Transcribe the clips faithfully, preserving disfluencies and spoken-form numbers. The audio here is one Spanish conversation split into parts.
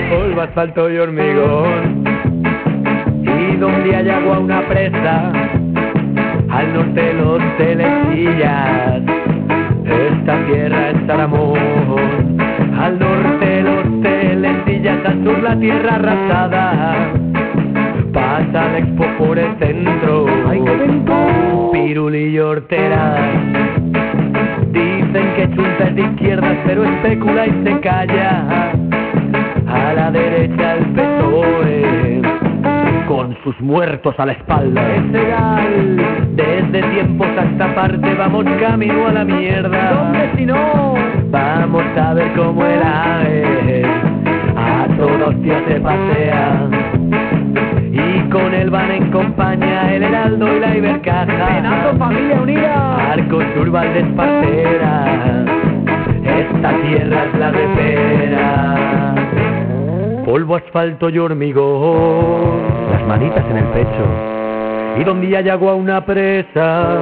polvo, asfalto y hormigón. Y donde hay agua una presa, al norte los Telesillas. Esta tierra es Aramón, al norte los Telesillas, al sur la tierra arrasada. Pasa la Expo por el centro, ¡ay qué evento! Piruli y Hortera. Dicen que Chunta es de izquierdas, pero especula y se calla. A la derecha el P S O E, con sus muertos a la espalda. Es legal, desde tiempos a esta parte vamos camino a la mierda. ¿Dónde si no? Vamos a ver cómo el ave a todos días se pasea. Y con él van en compañía el Heraldo y la Ibercaja. Penazo, familia unida. Arcos, Urbal de Espartera. Esta tierra es la repera. Polvo, asfalto y hormigón. Las manitas en el pecho. Y donde hay agua una presa.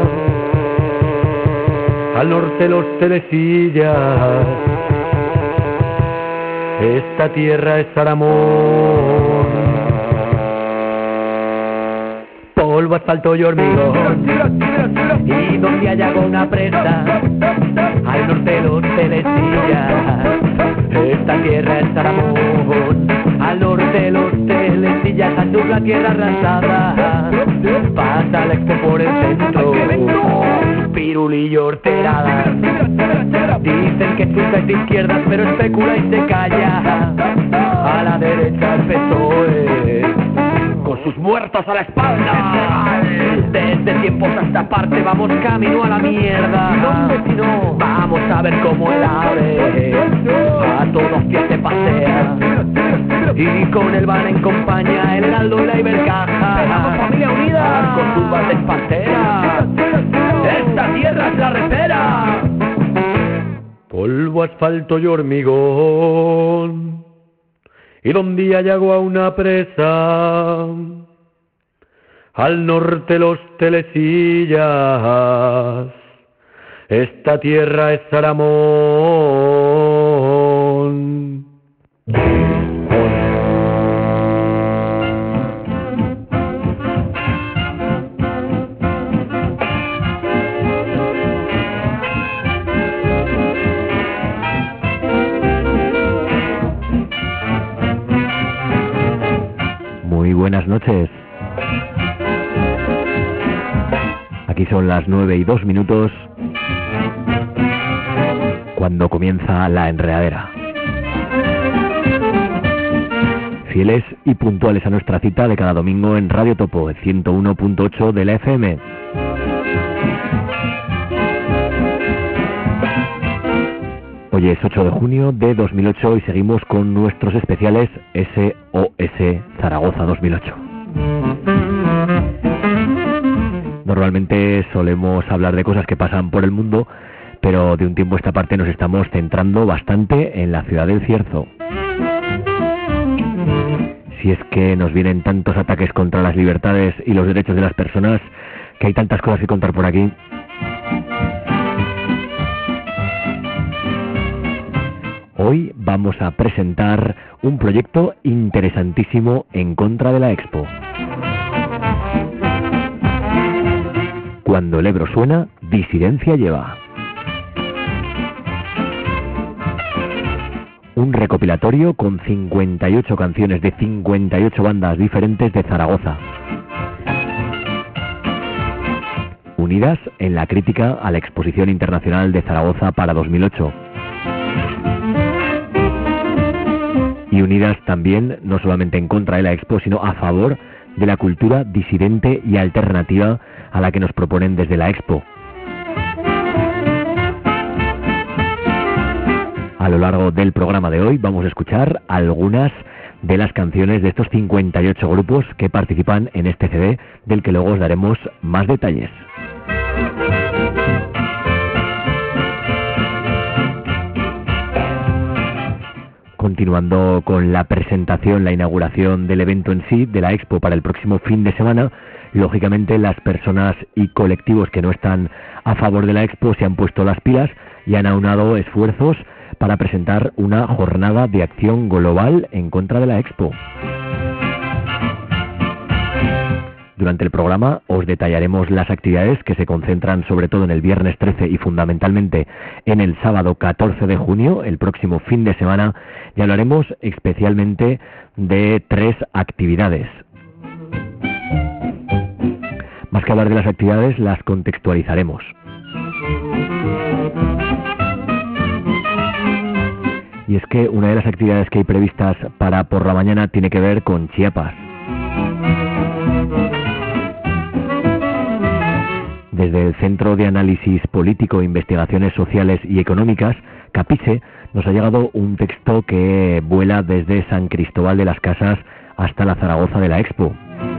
Al norte los Telesillas. Esta tierra es Aramón. Polvo, asfalto y hormigón. Y donde hay agua una presa. Al norte los Telesillas. Esta tierra es Aramón. Al norte los Telesillas, al sur la tierra arrasada. Pasa la Expo por el centro, Piruli y Horterada. Dicen que Chunta es de izquierdas, pero especula y se calla. A la derecha el P S O E, con sus muertos a la espalda. Desde tiempos a esta parte vamos camino a la mierda. ¿Y dónde si no? Vamos a ver cómo el ave a todos pies se pasea. Y con él van en compañía el Heraldo y la Ibercaja. ¡Pegamos, familia unida! Con turbas de Espartera. ¡Esta tierra es la repera! Polvo, asfalto y hormigón. Y donde hay agua una presa. Al norte los Telesillas. Esta tierra es Aramón. Muy buenas noches. Aquí son las nueve y dos minutos, cuando comienza la enredadera. Fieles y puntuales a nuestra cita de cada domingo en Radio Topo, ciento uno punto ocho de la F M. Hoy es ocho de junio de dos mil ocho y seguimos con nuestros especiales S O S Zaragoza dos mil ocho. Normalmente solemos hablar de cosas que pasan por el mundo, pero de un tiempo a esta parte nos estamos centrando bastante en la ciudad del Cierzo. Si es que nos vienen tantos ataques contra las libertades y los derechos de las personas, que hay tantas cosas que contar por aquí. Hoy vamos a presentar un proyecto interesantísimo en contra de la Expo. Cuando el Ebro suena, disidencia lleva. Un recopilatorio con cincuenta y ocho canciones de cincuenta y ocho bandas diferentes de Zaragoza, unidas en la crítica a la Exposición Internacional de Zaragoza para dos mil ocho. Y unidas también, no solamente en contra de la Expo, sino a favor de la cultura disidente y alternativa a la que nos proponen desde la Expo. A lo largo del programa de hoy vamos a escuchar algunas de las canciones de estos cincuenta y ocho grupos que participan en este C D, del que luego os daremos más detalles. Continuando con la presentación, la inauguración del evento en sí, de la Expo para el próximo fin de semana, lógicamente las personas y colectivos que no están a favor de la Expo se han puesto las pilas y han aunado esfuerzos para presentar una jornada de acción global en contra de la Expo. Durante el programa os detallaremos las actividades que se concentran sobre todo en el viernes trece y fundamentalmente en el sábado catorce de junio, el próximo fin de semana, y hablaremos especialmente de tres actividades. Más que hablar de las actividades, las contextualizaremos. Y es que una de las actividades que hay previstas para por la mañana tiene que ver con Chiapas. Desde el Centro de Análisis Político, Investigaciones Sociales y Económicas, CAPISE, nos ha llegado un texto que vuela desde San Cristóbal de las Casas hasta la Zaragoza de la Expo.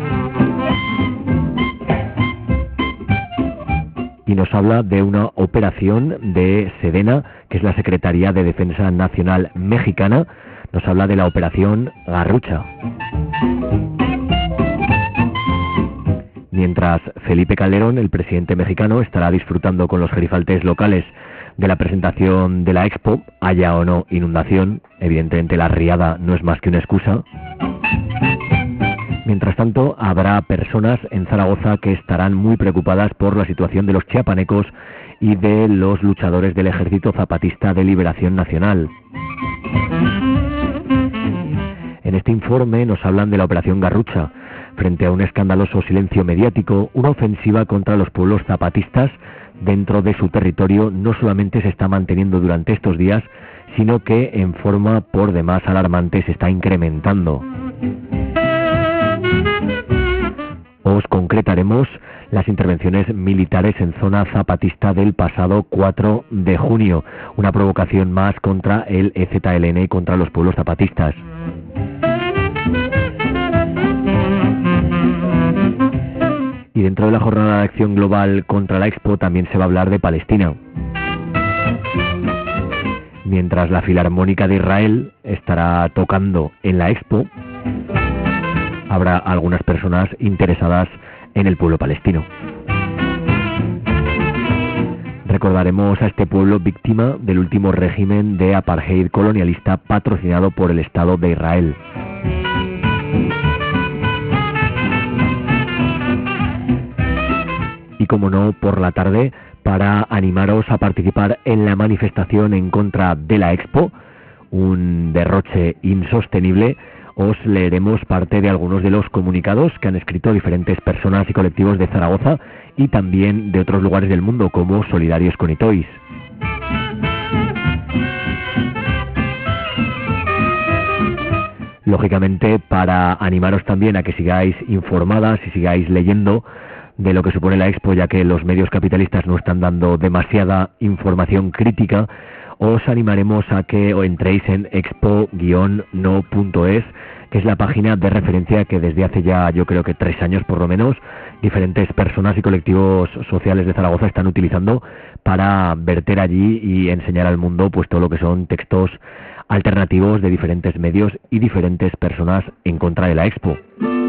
Y nos habla de una operación de SEDENA, que es la Secretaría de Defensa Nacional Mexicana. Nos habla de la operación Garrucha. Mientras Felipe Calderón, el presidente mexicano, estará disfrutando con los gerifaltes locales de la presentación de la Expo, haya o no inundación, evidentemente la riada no es más que una excusa. Mientras tanto, habrá personas en Zaragoza que estarán muy preocupadas por la situación de los chiapanecos y de los luchadores del Ejército Zapatista de Liberación Nacional. En este informe nos hablan de la operación Garrucha. Frente a un escandaloso silencio mediático, una ofensiva contra los pueblos zapatistas dentro de su territorio no solamente se está manteniendo durante estos días, sino que en forma por demás alarmante se está incrementando. Os concretaremos las intervenciones militares en zona zapatista del pasado cuatro de junio, una provocación más contra el E Z L N y contra los pueblos zapatistas. Y dentro de la jornada de acción global contra la Expo también se va a hablar de Palestina. Mientras la Filarmónica de Israel estará tocando en la Expo, habrá algunas personas interesadas en el pueblo palestino. Recordaremos a este pueblo víctima del último régimen de apartheid colonialista patrocinado por el Estado de Israel. Y como no, por la tarde, para animaros a participar en la manifestación en contra de la Expo, un derroche insostenible, os leeremos parte de algunos de los comunicados que han escrito diferentes personas y colectivos de Zaragoza y también de otros lugares del mundo, como Solidarios con Itois. Lógicamente, para animaros también a que sigáis informadas y sigáis leyendo de lo que supone la Expo, ya que los medios capitalistas no están dando demasiada información crítica, os animaremos a que os entréis en expo guion no punto es, que es la página de referencia que desde hace ya, yo creo que tres años por lo menos, diferentes personas y colectivos sociales de Zaragoza están utilizando para verter allí y enseñar al mundo pues todo lo que son textos alternativos de diferentes medios y diferentes personas en contra de la Expo.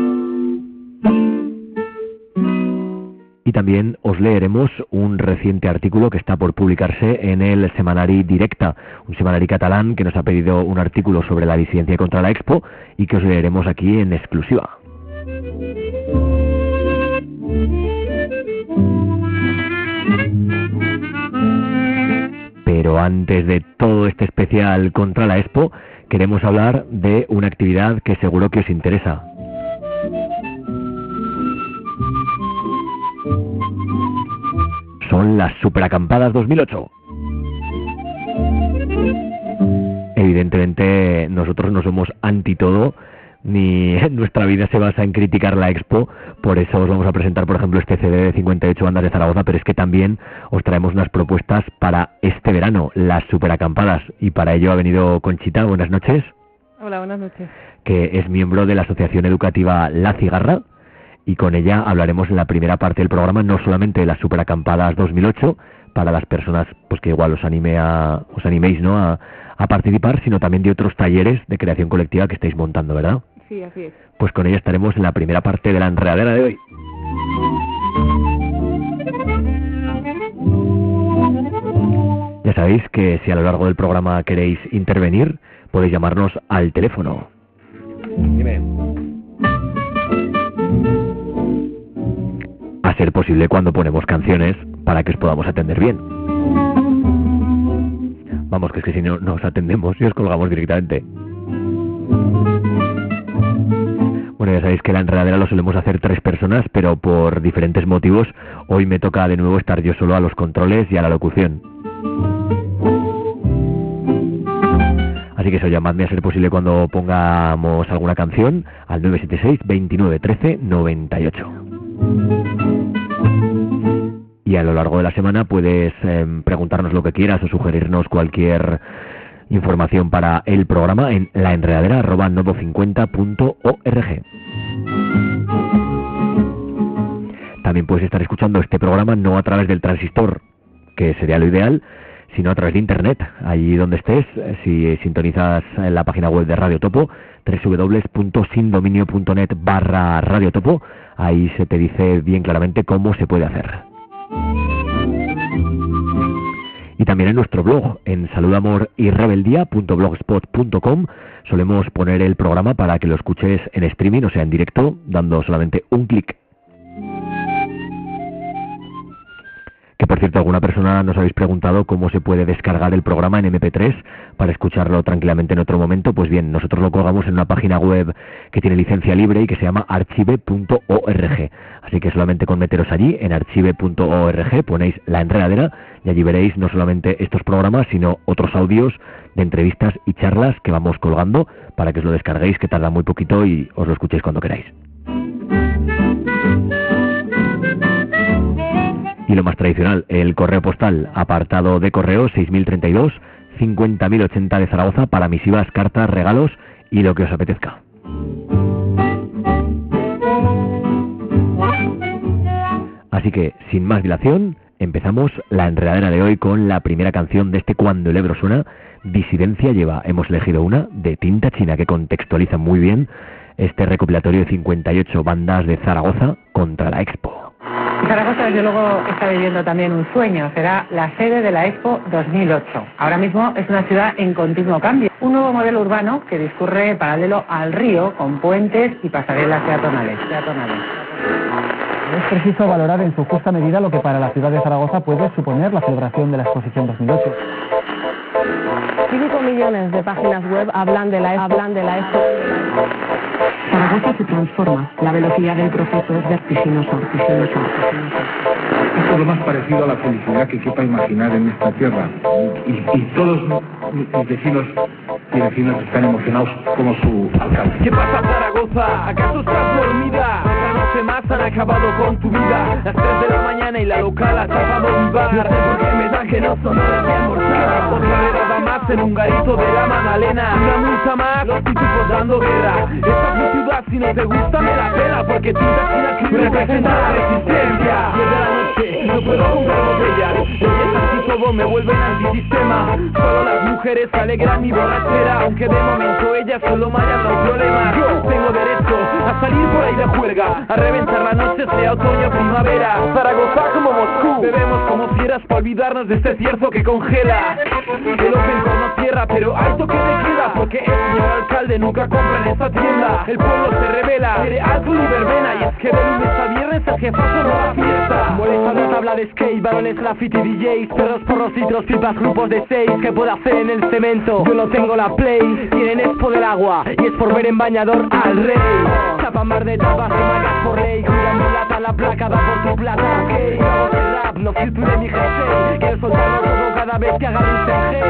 Y también os leeremos un reciente artículo que está por publicarse en el Semanari Directa, un semanari catalán que nos ha pedido un artículo sobre la disidencia contra la Expo y que os leeremos aquí en exclusiva. Pero antes de todo este especial contra la Expo, queremos hablar de una actividad que seguro que os interesa. Son las Superacampadas dos mil ocho. Evidentemente nosotros no somos anti todo, ni nuestra vida se basa en criticar la Expo, por eso os vamos a presentar por ejemplo este C D de cincuenta y ocho bandas de Zaragoza, pero es que también os traemos unas propuestas para este verano, las Superacampadas, y para ello ha venido Conchita. Buenas noches. Hola, buenas noches. Que es miembro de la Asociación Educativa La Cigarra, y con ella hablaremos en la primera parte del programa no solamente de las Superacampadas dos mil ocho, para las personas pues que igual os anime a, os animéis, ¿no?, a, a participar, sino también de otros talleres de creación colectiva que estáis montando, ¿verdad? Sí, así es. Pues con ella estaremos en la primera parte de la enredadera de hoy. Ya sabéis que si a lo largo del programa queréis intervenir, podéis llamarnos al teléfono. Dime. A ser posible cuando ponemos canciones para que os podamos atender bien. Vamos, que es que si no nos atendemos y os colgamos directamente. Bueno, ya sabéis que la enredadera lo solemos hacer tres personas, pero por diferentes motivos hoy me toca de nuevo estar yo solo a los controles y a la locución. Así que eso, llamadme a ser posible cuando pongamos alguna canción al nueve siete seis, veintinueve, trece, noventa y ocho. Y a lo largo de la semana puedes eh, preguntarnos lo que quieras o sugerirnos cualquier información para el programa en laenredadera arroba nodo cincuenta punto org. También puedes estar escuchando este programa no a través del transistor, que sería lo ideal, sino a través de internet, allí donde estés. Si sintonizas en la página web de Radio Topo, doble u doble u doble u punto sindominio punto net barra Radio Topo, ahí se te dice bien claramente cómo se puede hacer. Y también en nuestro blog, en saludamoryrrebeldía punto blogspot punto com, solemos poner el programa para que lo escuches en streaming, o sea, en directo, dando solamente un clic. Que por cierto, alguna persona nos habéis preguntado cómo se puede descargar el programa en eme pe tres para escucharlo tranquilamente en otro momento. Pues bien, nosotros lo colgamos en una página web que tiene licencia libre y que se llama archive punto org. Así que solamente con meteros allí, en archive punto org, ponéis La Enredadera y allí veréis no solamente estos programas, sino otros audios de entrevistas y charlas que vamos colgando para que os lo descarguéis, que tarda muy poquito y os lo escuchéis cuando queráis. Y lo más tradicional, el correo postal, apartado de correo seis mil treinta y dos, cincuenta mil ochenta de Zaragoza, para misivas, cartas, regalos y lo que os apetezca. Así que, sin más dilación, empezamos la enredadera de hoy con la primera canción de este Cuando el Ebro suena, Disidencia lleva. Hemos elegido una de Tinta China que contextualiza muy bien este recopilatorio de cincuenta y ocho bandas de Zaragoza contra la Expo. Zaragoza, desde luego, está viviendo también un sueño. Será la sede de la Expo dos mil ocho. Ahora mismo es una ciudad en continuo cambio. Un nuevo modelo urbano que discurre paralelo al río, con puentes y pasarelas peatonales. peatonales. Es preciso valorar en su justa medida lo que para la ciudad de Zaragoza puede suponer la celebración de la exposición dos mil ocho. cinco millones de páginas web hablan de la Expo. Hablan de la Expo. Zaragoza se transforma. La velocidad del proceso es vertiginosa, vertiginosa, vertiginosa. Esto es lo más parecido a la felicidad que quepa imaginar en esta tierra. Y, y todos mis vecinos y vecinas están emocionados como su alcalde. ¿Qué pasa, Zaragoza? ¿Acaso estás dormida? Otra noche más han acabado con tu vida. Las tres de la mañana y la local ha tapado un bar. No sé por qué me da que no son horas de almorzar. Otra redada más en un garito de la Magdalena. Una multa más, los pitufos dando guerra. Esta es mi ciudad, si no te gusta me la pela. Porque Tinta China aquí representa la resistencia. Diez de la noche, no puedo comprar botellas. Bellezas y todo me vuelven antisistema. Solo las mujeres alegran mi borrachera. Aunque de momento ellas solo me hayan dado problemas. Yo tengo derecho a salir por ahí de juerga, a reventar la noche, sea otoño o primavera. Zaragoza como Moscú, bebemos como fieras para olvidarnos de este cierzo que congela. El Open no cierra, pero alto que te queda, porque el señor alcalde nunca compra en esta tienda. El pueblo se revela, quiere alcohol y verbena, y es que de lunes a viernes el jefazo no da fiesta. Molesta la tabla de skate, varones, graffiti, D Js, perros, porros, litros, pipas, grupos de seis. ¿Qué puedo hacer en el cemento? Yo no tengo la play. Tienen expo del agua, y es por ver en bañador al rey. Chapa mar de tapas, se magas por ley. Cuida mulata, la placa da por tu plata. Ok, vamos el rap, no future mi jefe. Quiero soltarlo todo cada vez que haga un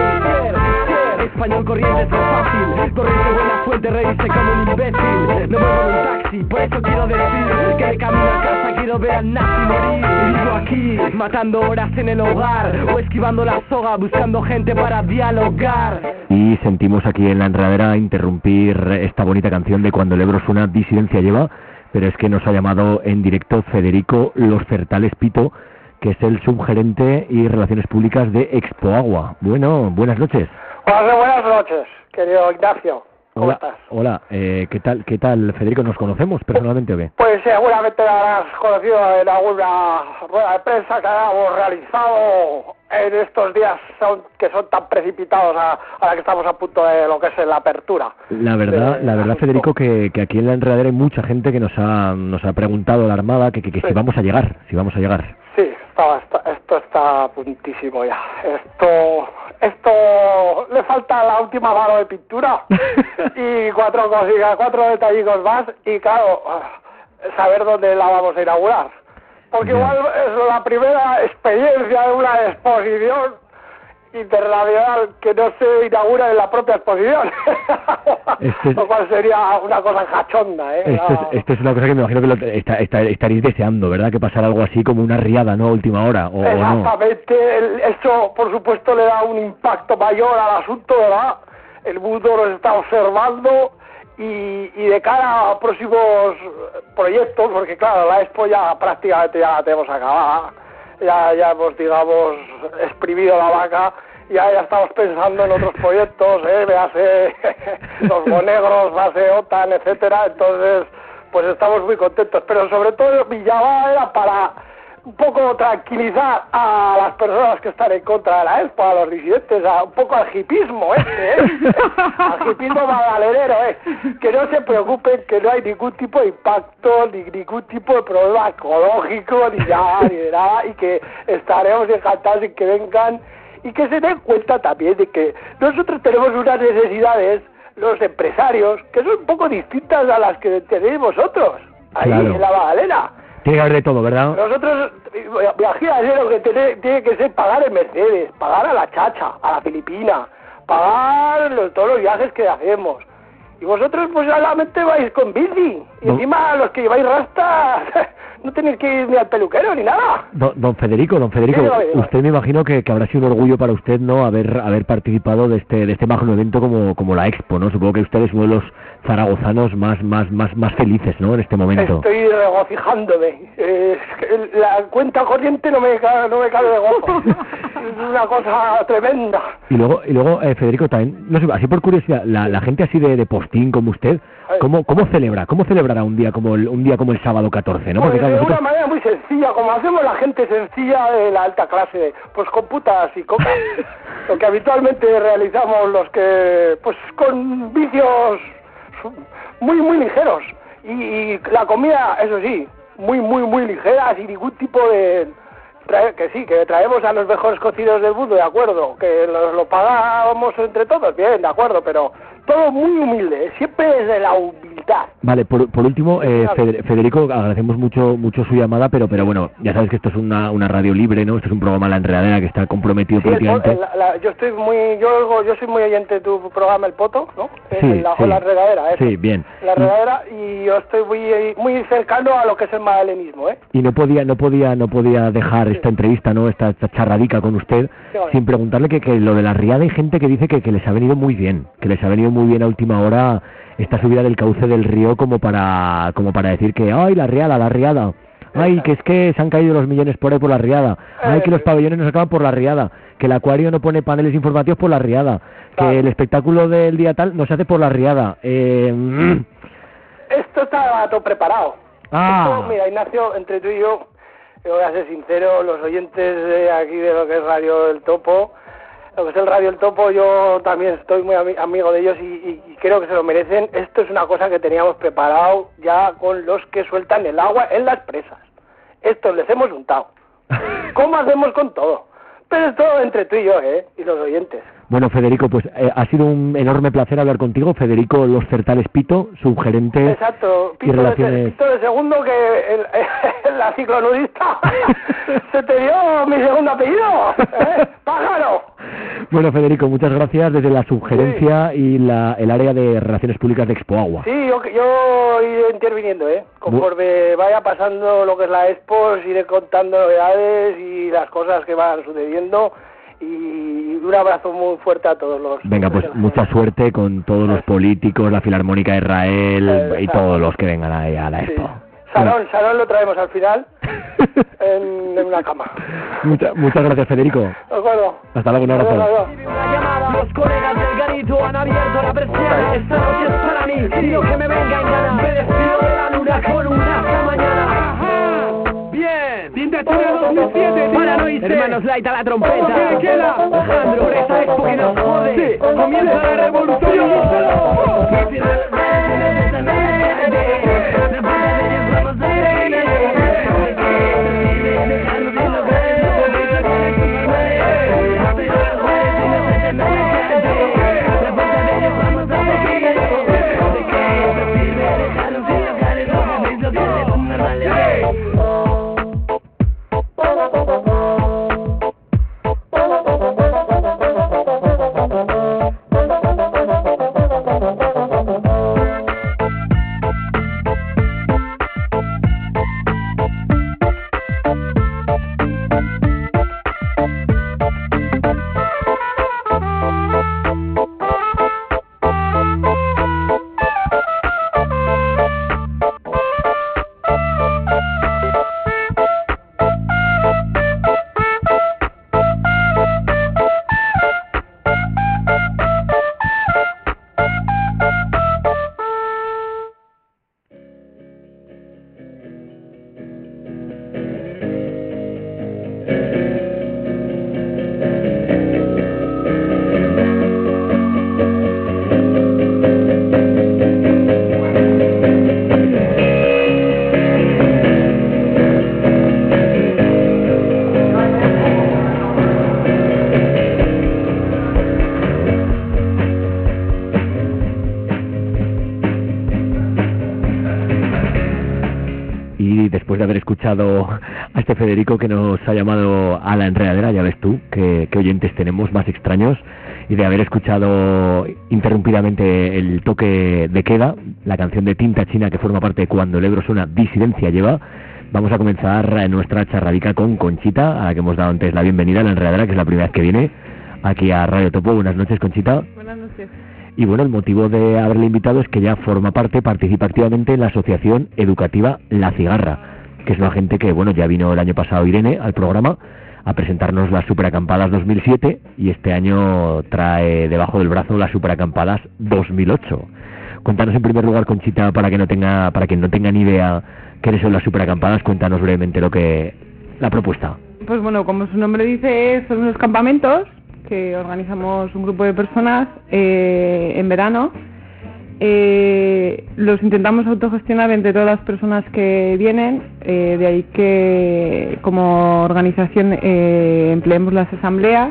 hey. Español corriente es fácil. Corriente buena fuente, reírse como un imbécil. No muevo en un taxi, por eso quiero decir que de camino a casa quiero ver al nazi morir. Vivo aquí, matando horas en el hogar, o esquivando la soga, buscando gente para dialogar. Y sentimos aquí en la enredadera interrumpir esta bonita canción de Cuando el Ebro suena, Disidencia lleva, pero es que nos ha llamado en directo Federico Los Certales Pito, que es el subgerente y Relaciones Públicas de Expo Agua. Bueno, buenas noches. Hola, buenas noches, querido Ignacio. ¿Cómo hola, estás? Hola, eh, ¿qué tal, qué tal, Federico? ¿Nos conocemos personalmente o qué? Pues seguramente lo habrás conocido en alguna rueda de prensa que hayamos realizado en estos días son, que son tan precipitados a, a la que estamos a punto de lo que es la apertura. La verdad, de, la verdad, asunto. Federico, que, que aquí en la enredadera hay mucha gente que nos ha, nos ha preguntado a la Armada que, que, que Sí. si vamos a llegar, si vamos a llegar. Sí, está, está, esto está a puntísimo ya. Esto, esto le falta la última mano de pintura y cuatro cositas, cuatro detallitos más y claro, saber dónde la vamos a inaugurar. Porque Ya. igual es la primera experiencia de una exposición internacional que no se inaugura en la propia exposición. Este es- Lo cual sería una cosa cachonda, ¿eh? Esto es, Una- esto es una cosa que me imagino que lo, está, está- estaréis deseando, ¿verdad? Que pasara algo así como una riada, ¿no? A última hora, o, o no. Exactamente, el- eso por supuesto le da un impacto mayor al asunto, ¿verdad? El mundo nos está observando y, y de cara a próximos proyectos, porque claro, la Expo ya prácticamente ya la tenemos acabada, ya, ya hemos, digamos, exprimido la vaca, ya, ya estamos pensando en otros proyectos, ¿eh? Véase los monegros, base OTAN, etcétera, entonces pues estamos muy contentos, pero sobre todo mi llamada era para un poco tranquilizar a las personas que están en contra de la Expo, a los disidentes, a un poco al hipismo este, ¿eh? Al hipismo magalerero, ¿eh? Que no se preocupen, que no hay ningún tipo de impacto, ni ningún tipo de problema ecológico, ni nada, ni de nada, y que estaremos encantados en que vengan y que se den cuenta también de que nosotros tenemos unas necesidades, los empresarios, que son un poco distintas a las que tenéis vosotros, ahí Claro. en la Magdalena. Tiene que haber de todo, ¿verdad? Nosotros, imagínate lo que tiene, tiene que ser pagar en Mercedes, pagar a la Chacha, a la Filipina, pagar los, todos los viajes que hacemos. Y vosotros pues solamente vais con bici. Y No. encima los que lleváis rastas no tenéis que ir ni al peluquero ni nada. Don, don Federico, don Federico, Sí, dígame, dígame. usted me imagino que, que habrá sido un orgullo para usted, ¿no? Haber haber participado de este de este magno evento como como la Expo, ¿no? Supongo que usted es uno de los zaragozanos más más más más felices, ¿no? En este momento. Estoy regocijándome. Eh, es que la cuenta corriente no me, ca- no me cabe de gozo. Es una cosa tremenda. Y luego, y luego eh, Federico, también, no sé, así por curiosidad, la, la gente así de, de postín como usted, ¿cómo, cómo celebra? ¿Cómo celebrará un día como el, un día como el sábado catorce, no? Pues Porque claro, de nosotros... una manera muy sencilla, como hacemos la gente sencilla de la alta clase, pues con putas y coca. Lo que habitualmente realizamos los que, pues con vicios muy, muy ligeros. Y, y la comida, eso sí, muy, muy, muy ligera, sin ningún tipo de... trae- que sí, que traemos a los mejores cocineros del mundo, de acuerdo, que lo, lo pagamos entre todos, bien, de acuerdo, pero todo muy humilde, siempre desde la humildad. Vale, por, por último, eh, Claro. Feder- Federico, agradecemos mucho mucho su llamada, pero pero bueno, ya sabes que esto es una, una radio libre, ¿no? Esto es un programa La Enredadera que está comprometido Sí, el po- políticamente. el- la- la- yo estoy muy, yo oigo- yo soy muy oyente de tu programa El Poto, ¿no? Sí, En la, sí. la regadera, eso. Sí, bien. La regadera, y yo estoy muy, muy cercano a lo que es el magdalenismo, ¿eh? Y no podía no podía no podía dejar esta entrevista, no esta, esta charradica con usted Dígame. sin preguntarle que, que lo de la riada hay gente que dice que, que les ha venido muy bien, que les ha venido muy bien a última hora esta subida del cauce del río como para como para decir que ay la riada, la riada. Ay, que es que se han caído los millones por ahí por la riada. Ay, que los pabellones no se acaban por la riada. Que el acuario no pone paneles informativos por la riada. Claro. Que el espectáculo del día tal no se hace por la riada. Eh, mm. Esto está todo preparado. Ah. Esto, mira, Ignacio, entre tú y yo, yo voy a ser sincero, los oyentes de aquí de lo que es Radio El Topo, lo que es el Radio El Topo, yo también estoy muy ami- amigo de ellos y, y- y creo que se lo merecen. Esto es una cosa que teníamos preparado ya con los que sueltan el agua en las presas. Estos les hemos untado. ¿Cómo hacemos con todo? Pero es todo entre tú y yo, ¿eh? Y los oyentes. Bueno, Federico, pues eh, ha sido un enorme placer hablar contigo. Federico Los Certales Pito, subgerente Exacto, y pito de, relaciones... pito de segundo que el, la ciclonudista se te dio mi segundo apellido, ¿eh? ¡Pájaro! Bueno, Federico, muchas gracias desde la subgerencia y la, el área de Relaciones Públicas de Expo Agua. Sí, yo, yo iré interviniendo, ¿eh? Conforme vaya pasando lo que es la Expo, os iré contando novedades y las cosas que van sucediendo. Y un abrazo muy fuerte a todos los... Venga, pues mucha suerte con todos los políticos, la Filarmónica de Israel y Exacto. todos los que vengan ahí a la Sí. Expo. Sarón, Sarón lo traemos al final en, en una cama. Mucha, muchas gracias, Federico. De acuerdo. Hasta luego, un abrazo. Adiós, adiós. Una llamada, los colegas del garito han abierto la persiana. Esta noche es para mí, y lo que me venga en gana. Me despido de la luna con una hasta mañana. Bien, Tinta China dos mil siete, Paranoide, hermanos Light a la trompeta. ¿Qué queda? Alejandro, por esa expo que nos jode. Sí. Comienza la revolución. después de haber escuchado a este Federico que nos ha llamado a la enredadera, ya ves tú qué oyentes tenemos más extraños, y de haber escuchado interrumpidamente el toque de queda, la canción de Tinta China que forma parte de Cuando el Ebro suena, Disidencia lleva. Vamos a comenzar nuestra charradica con Conchita, a la que hemos dado antes la bienvenida a la enredadera, que es la primera vez que viene aquí a Radio Topo. Buenas noches, Conchita. Buenas noches. Y bueno, el motivo de haberle invitado es que ya forma parte, participa activamente en la asociación educativa La Cigarra, que es una gente que, bueno, ya vino el año pasado Irene al programa a presentarnos las Superacampadas dos mil siete y este año trae debajo del brazo las Superacampadas dos mil ocho. Cuéntanos en primer lugar, Conchita, para que no tenga, para quien no tenga ni idea qué son las Superacampadas, cuéntanos brevemente lo que la propuesta. Pues bueno, como su nombre dice, son unos campamentos que organizamos un grupo de personas eh, en verano. Eh, los intentamos autogestionar entre todas las personas que vienen, eh, de ahí que como organización eh, empleemos las asambleas.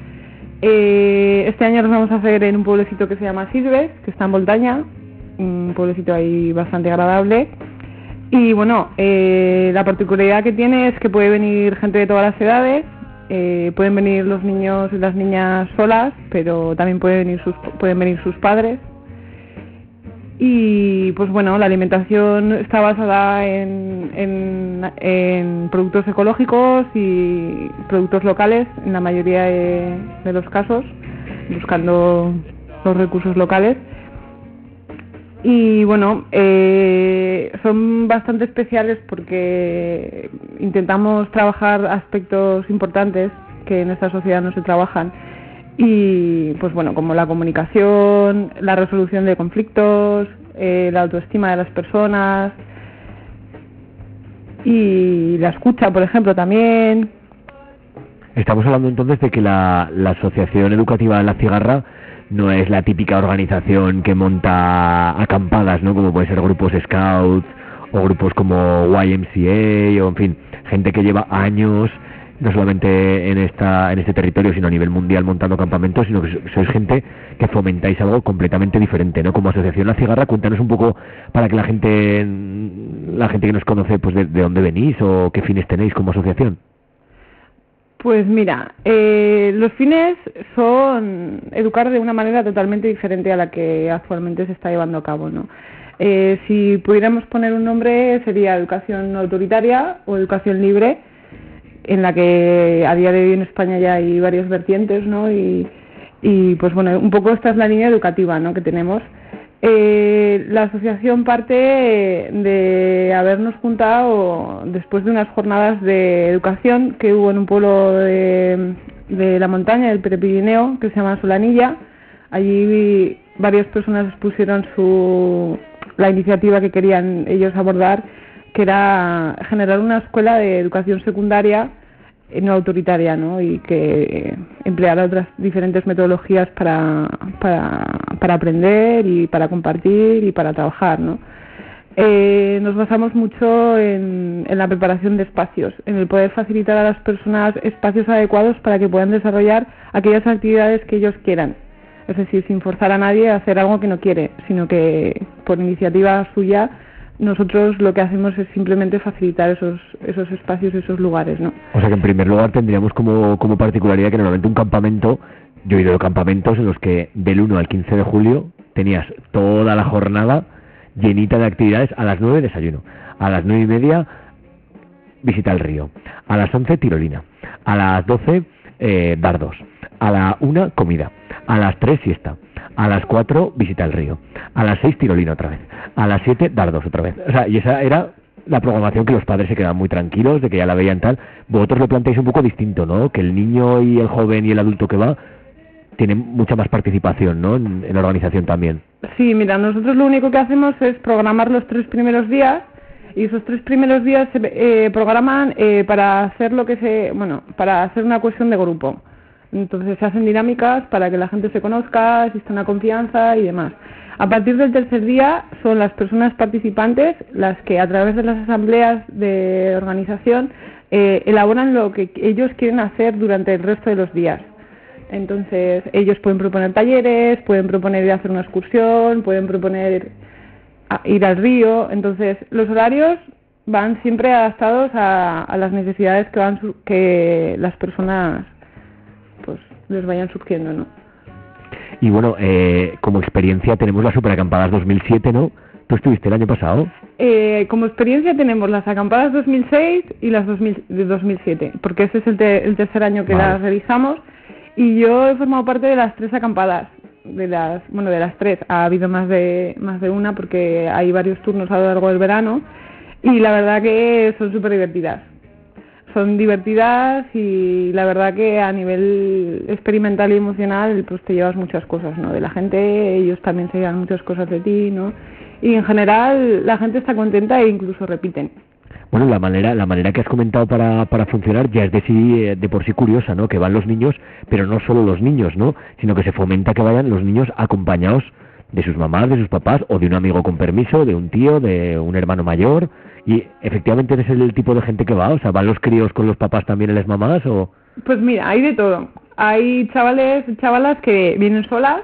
Eh, este año los vamos a hacer en un pueblecito que se llama Silves, que está en Voltaña, un pueblecito ahí bastante agradable. Y bueno, eh, la particularidad que tiene es que puede venir gente de todas las edades, eh, pueden venir los niños y las niñas solas, pero también pueden venir sus, pueden venir sus padres. Y pues bueno, la alimentación está basada en, en, en productos ecológicos y productos locales, en la mayoría de, de los casos, buscando los recursos locales. Y bueno, eh, son bastante especiales porque intentamos trabajar aspectos importantes que en esta sociedad no se trabajan. Y pues bueno, como la comunicación, la resolución de conflictos, eh, la autoestima de las personas y la escucha, por ejemplo, también. Estamos hablando entonces de que la, la Asociación Educativa La Cigarra no es la típica organización que monta acampadas, ¿no? Como puede ser grupos Scouts o grupos como Y M C A, o en fin, gente que lleva años no solamente en esta en este territorio, sino a nivel mundial montando campamentos, sino que sois gente que fomentáis algo completamente diferente, ¿no? Como Asociación La Cigarra, cuéntanos un poco para que la gente la gente que nos conoce, pues de, de dónde venís o qué fines tenéis como asociación. Pues mira, eh, los fines son educar de una manera totalmente diferente a la que actualmente se está llevando a cabo, ¿no? Eh, si pudiéramos poner un nombre sería educación no autoritaria o educación libre, en la que a día de hoy en España ya hay varias vertientes, ¿no? Y, y pues bueno, un poco esta es la línea educativa, ¿no?, que tenemos. Eh, la asociación parte de habernos juntado después de unas jornadas de educación que hubo en un pueblo de, de la montaña, del Prepirineo, que se llama Solanilla. Allí varias personas expusieron su, la iniciativa que querían ellos abordar, que era generar una escuela de educación secundaria no autoritaria, ¿no? Y que empleara otras diferentes metodologías para, para, para aprender y para compartir y para trabajar, ¿no? Eh, nos basamos mucho en, en la preparación de espacios, en el poder facilitar a las personas espacios adecuados para que puedan desarrollar aquellas actividades que ellos quieran. Es decir, sin forzar a nadie a hacer algo que no quiere, sino que por iniciativa suya nosotros lo que hacemos es simplemente facilitar esos esos espacios, esos lugares, ¿no? O sea que en primer lugar tendríamos como, como particularidad que normalmente un campamento, yo he ido a campamentos en los que del uno al quince de julio tenías toda la jornada llenita de actividades. A las nueve desayuno, a las nueve y media visita al río, a las once tirolina, a las doce eh, dardos, a la una comida, a las tres siesta, a las cuatro visita al río, a las seis tirolina otra vez, a las siete dardos otra vez. O sea, y esa era la programación que los padres se quedaban muy tranquilos de que ya la veían tal. Vosotros lo planteáis un poco distinto, ¿no? Que el niño y el joven y el adulto que va tienen mucha más participación, ¿no? En, en la organización también. Sí, mira, nosotros lo único que hacemos es programar los tres primeros días, y esos tres primeros días se eh, programan eh, para hacer lo que se, bueno, para hacer una cuestión de grupo. Entonces se hacen dinámicas para que la gente se conozca, exista una confianza y demás. A partir del tercer día son las personas participantes las que a través de las asambleas de organización eh, elaboran lo que ellos quieren hacer durante el resto de los días. Entonces ellos pueden proponer talleres, pueden proponer ir a hacer una excursión, pueden proponer ir al río. Entonces los horarios van siempre adaptados a, a las necesidades que van que las personas pues les vayan surgiendo, ¿no? Y bueno, eh, como experiencia tenemos las Superacampadas dos mil siete, ¿no? ¿Tú estuviste el año pasado? Eh, como experiencia tenemos las acampadas dos mil seis y las dos mil, de dos mil siete, porque ese es el, te, el tercer año que vale. Las realizamos, y yo he formado parte de las tres acampadas, de las, bueno, de las tres. Ha habido más de, más de una porque hay varios turnos a lo largo del verano, y la verdad que son súper divertidas. Son divertidas y la verdad que a nivel experimental y emocional pues te llevas muchas cosas, ¿no? De la gente, ellos también se llevan muchas cosas de ti, ¿no? Y en general la gente está contenta e incluso repiten. Bueno, la manera la manera que has comentado para, para funcionar ya es de sí de por sí curiosa, ¿no? Que van los niños, pero no solo los niños, ¿no? Sino que se fomenta que vayan los niños acompañados de sus mamás, de sus papás, o de un amigo con permiso, de un tío, de un hermano mayor. Y efectivamente eres el tipo de gente que va, o sea, ¿van los críos con los papás también y las mamás o...? Pues mira, hay de todo. Hay chavales, chavalas que vienen solas,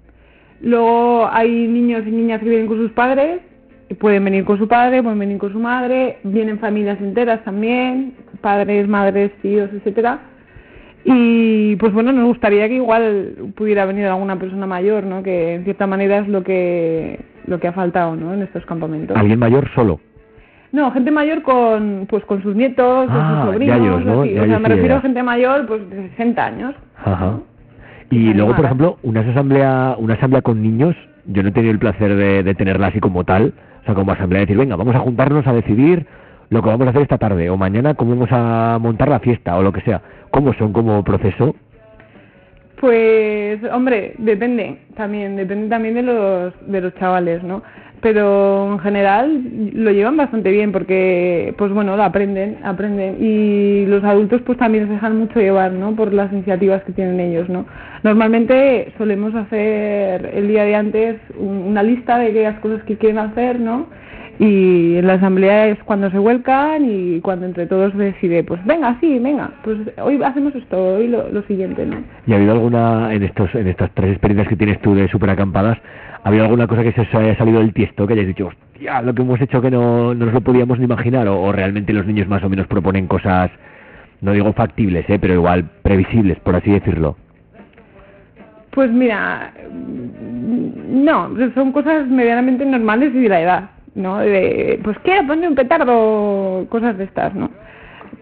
luego hay niños y niñas que vienen con sus padres, pueden venir con su padre, pueden venir con su madre, vienen familias enteras también, padres, madres, tíos, etcétera. Y pues bueno, nos gustaría que igual pudiera venir alguna persona mayor, ¿no? Que en cierta manera es lo que lo que ha faltado, ¿no? En estos campamentos. ¿Alguien mayor solo? No, gente mayor con pues con sus nietos, con ah, sus sobrinos, yayos, ¿no? así. O sea, me refiero a gente mayor pues de sesenta años. Ajá. ¿No? Y luego, por ejemplo, una asamblea, una asamblea con niños, yo no he tenido el placer de, de tenerla así como tal, o sea, como asamblea de decir, venga, vamos a juntarnos a decidir lo que vamos a hacer esta tarde, o mañana cómo vamos a montar la fiesta, o lo que sea. ¿Cómo son como proceso? Pues, hombre, depende también, depende también de los de los chavales, ¿no? Pero en general lo llevan bastante bien porque, pues bueno, lo aprenden, aprenden. Y los adultos pues también se dejan mucho llevar, ¿no? Por las iniciativas que tienen ellos, ¿no? Normalmente solemos hacer el día de antes una lista de aquellas cosas que quieren hacer, ¿no? Y en la asamblea es cuando se vuelcan y cuando entre todos se decide, pues venga, sí, venga, pues hoy hacemos esto, hoy lo, lo siguiente, ¿no? ¿Y ha habido alguna, en estos en estas tres experiencias que tienes tú de superacampadas, ha habido alguna cosa que se os haya salido del tiesto, que hayáis dicho, hostia, lo que hemos hecho que no, no nos lo podíamos ni imaginar, o, o realmente los niños más o menos proponen cosas, no digo factibles, ¿eh? Pero igual previsibles, por así decirlo? Pues mira, no, son cosas medianamente normales y de la edad, ¿no? De, pues quiero poner un petardo, cosas de estas, ¿no?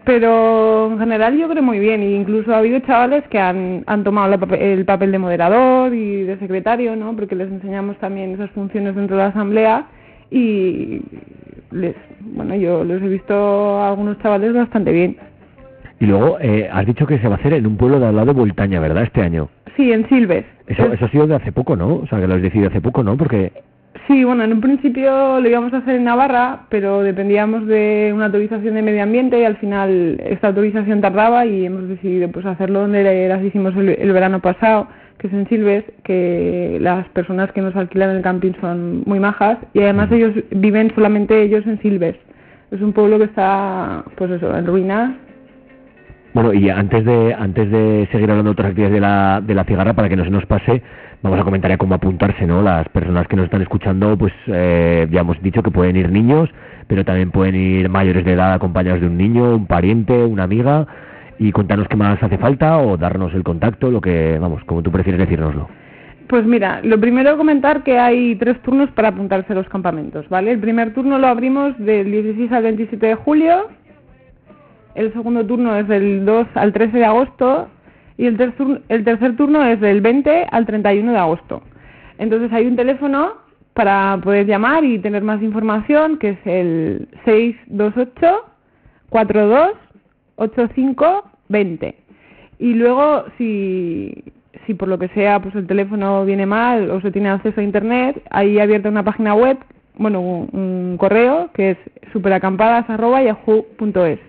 Pero en general yo creo muy bien, e incluso ha habido chavales que han, han tomado la papel, el papel de moderador y de secretario, ¿no? Porque les enseñamos también esas funciones dentro de la asamblea y les, bueno, yo los he visto a algunos chavales bastante bien. Y luego, eh, has dicho que se va a hacer en un pueblo de al lado de Voltaña, ¿verdad? Este año. Sí, en Silves. Eso, es... eso ha sido de hace poco, ¿no? O sea, que lo has decidido hace poco, ¿no? Porque... Sí, bueno, en un principio lo íbamos a hacer en Navarra, pero dependíamos de una autorización de medio ambiente y al final esta autorización tardaba y hemos decidido pues hacerlo donde las hicimos el, el verano pasado, que es en Silves, que las personas que nos alquilan el camping son muy majas y además ellos viven solamente ellos en Silves. Es un pueblo que está, pues eso, en ruinas. Bueno, y antes de antes de seguir hablando de otras actividades de la, de la cigarra, para que no se nos pase, vamos a comentar ya cómo apuntarse, ¿no? Las personas que nos están escuchando, pues eh, ya hemos dicho que pueden ir niños, pero también pueden ir mayores de edad acompañados de un niño, un pariente, una amiga, y contarnos qué más hace falta o darnos el contacto, lo que, vamos, como tú prefieres decírnoslo. Pues mira, lo primero comentar que hay tres turnos para apuntarse a los campamentos, ¿vale? El primer turno lo abrimos del dieciséis al veintisiete de julio. El segundo turno es del dos al trece de agosto y el, ter el tercer turno es del veinte al treinta y uno de agosto. Entonces hay un teléfono para poder llamar y tener más información, que es el seis dos ocho, cuatro dos, ocho cinco, veinte. Y luego, si, si por lo que sea pues el teléfono viene mal o se tiene acceso a internet, hay abierta una página web, bueno, un, un correo, que es superacampadas arroba yahoo punto es.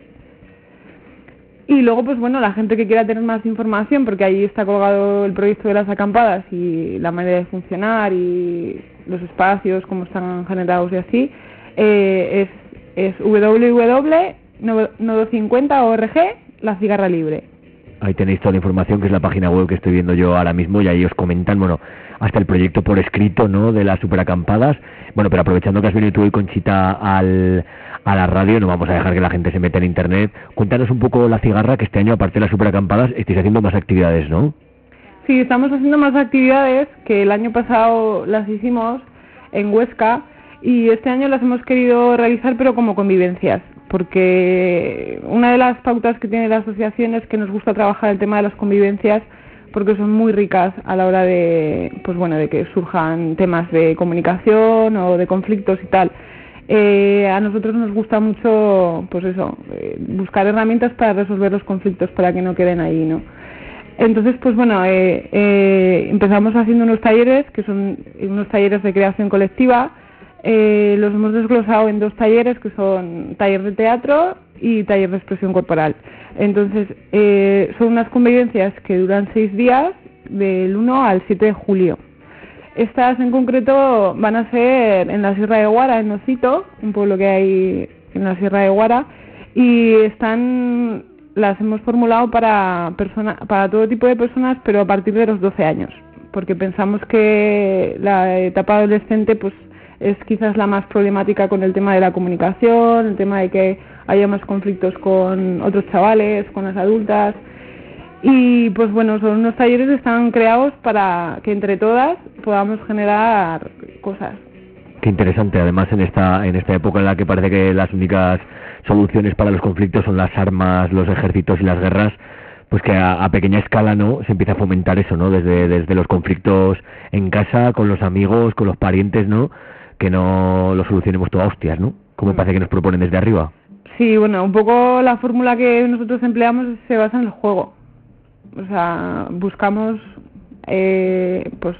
Y luego, pues bueno, la gente que quiera tener más información, porque ahí está colgado el proyecto de las acampadas y la manera de funcionar y los espacios, cómo están generados y así, eh, es, es doble u doble u doble punto nodo cincuenta punto org, la cigarra libre. Ahí tenéis toda la información, que es la página web que estoy viendo yo ahora mismo, y ahí os comentan, bueno, hasta el proyecto por escrito, ¿no?, de las superacampadas. Bueno, pero aprovechando que has venido tú y Conchita al, a la radio, no vamos a dejar que la gente se meta en internet. Cuéntanos un poco la cigarra, que este año, aparte de las superacampadas, estáis haciendo más actividades, ¿no? Sí, estamos haciendo más actividades, que el año pasado las hicimos en Huesca, y este año las hemos querido realizar, pero como convivencias. Porque una de las pautas que tiene la asociación es que nos gusta trabajar el tema de las convivencias, porque son muy ricas a la hora de, pues bueno, de que surjan temas de comunicación o de conflictos y tal. Eh, a nosotros nos gusta mucho, pues eso, eh, buscar herramientas para resolver los conflictos, para que no queden ahí, ¿no? Entonces, pues bueno, eh, eh, empezamos haciendo unos talleres, que son unos talleres de creación colectiva. Eh, los hemos desglosado en dos talleres, que son taller de teatro y taller de expresión corporal. Entonces, eh, son unas convivencias que duran seis días, del uno al siete de julio. Estas en concreto van a ser en la Sierra de Guara, en Nocito, un pueblo que hay en la Sierra de Guara, y están, las hemos formulado para, persona, para todo tipo de personas, pero a partir de los doce años, porque pensamos que la etapa adolescente, pues, es quizás la más problemática con el tema de la comunicación, el tema de que haya más conflictos con otros chavales, con las adultas. Y pues bueno, son unos talleres que están creados para que entre todas podamos generar cosas. Qué interesante, además en esta en esta época en la que parece que las únicas soluciones para los conflictos son las armas, los ejércitos y las guerras, pues que a, a pequeña escala, ¿no?, se empieza a fomentar eso, ¿no?, desde desde los conflictos en casa, con los amigos, con los parientes, ¿no?, que no lo solucionemos todo a hostias, ¿no?, como me parece que nos proponen desde arriba. Sí, bueno, un poco la fórmula que nosotros empleamos se basa en el juego. O sea, buscamos, eh, pues,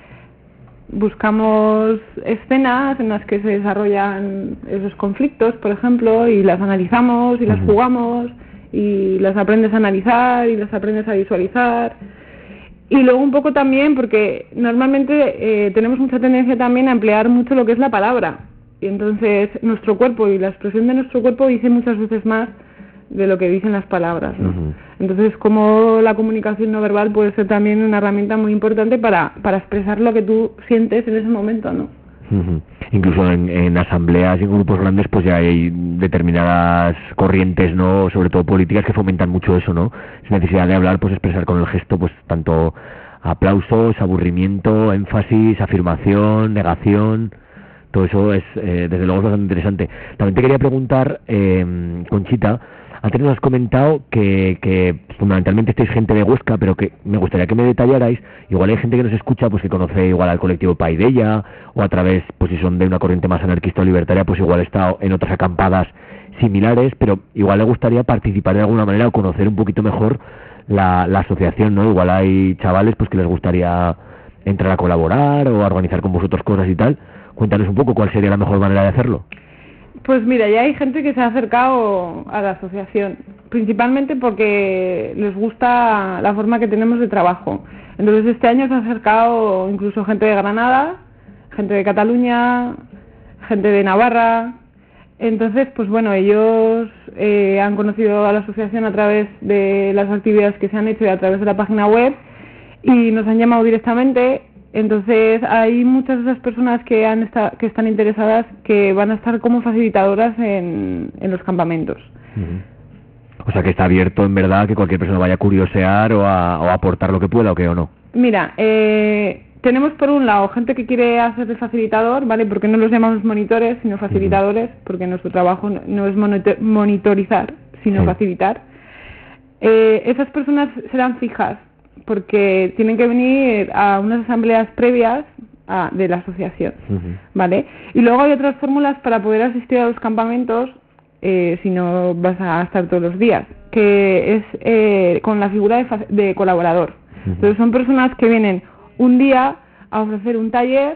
buscamos escenas en las que se desarrollan esos conflictos, por ejemplo, y las analizamos y las jugamos y las aprendes a analizar y las aprendes a visualizar. Y luego un poco también, porque normalmente eh, tenemos mucha tendencia también a emplear mucho lo que es la palabra. Y entonces nuestro cuerpo y la expresión de nuestro cuerpo dice muchas veces más de lo que dicen las palabras, ¿no? Uh-huh. Entonces, como la comunicación no verbal puede ser también una herramienta muy importante para, para expresar lo que tú sientes en ese momento, ¿no? Uh-huh. Incluso en, en asambleas y en grupos grandes, pues ya hay determinadas corrientes, ¿no?, sobre todo políticas, que fomentan mucho eso, ¿no? Sin necesidad de hablar, pues expresar con el gesto, pues tanto aplausos, aburrimiento, énfasis, afirmación, negación. Todo eso es, eh, desde luego, bastante interesante. También te quería preguntar, eh, Conchita, Antes nos has comentado que, que fundamentalmente estáis gente de Huesca, pero que me gustaría que me detallarais. Igual hay gente que nos escucha pues que conoce igual al colectivo Paideia, o a través, pues si son de una corriente más anarquista o libertaria, pues igual está en otras acampadas similares, pero igual le gustaría participar de alguna manera o conocer un poquito mejor la, la asociación, ¿no? Igual hay chavales pues que les gustaría entrar a colaborar o a organizar con vosotros cosas y tal. Cuéntanos un poco cuál sería la mejor manera de hacerlo. Pues mira, ya hay gente que se ha acercado a la asociación, principalmente porque les gusta la forma que tenemos de trabajo. Entonces este año se ha acercado incluso gente de Granada, gente de Cataluña, gente de Navarra. Entonces, pues bueno, ellos eh, han conocido a la asociación a través de las actividades que se han hecho y a través de la página web y nos han llamado directamente. Entonces hay muchas de esas personas que han esta, que están interesadas que van a estar como facilitadoras en, en los campamentos. Uh-huh. O sea que está abierto en verdad que cualquier persona vaya a curiosear o a, o a aportar lo que pueda o que o no. Mira, eh, tenemos por un lado gente que quiere hacer de facilitador, ¿vale? Porque no los llamamos monitores, sino facilitadores, uh-huh. porque nuestro trabajo no es monitor- monitorizar, sino sí. facilitar. Eh, esas personas serán fijas, porque tienen que venir a unas asambleas previas a, de la asociación, uh-huh. ¿vale? Y luego hay otras fórmulas para poder asistir a los campamentos eh, si no vas a estar todos los días, que es eh, con la figura de, fa- de colaborador. Uh-huh. Entonces son personas que vienen un día a ofrecer un taller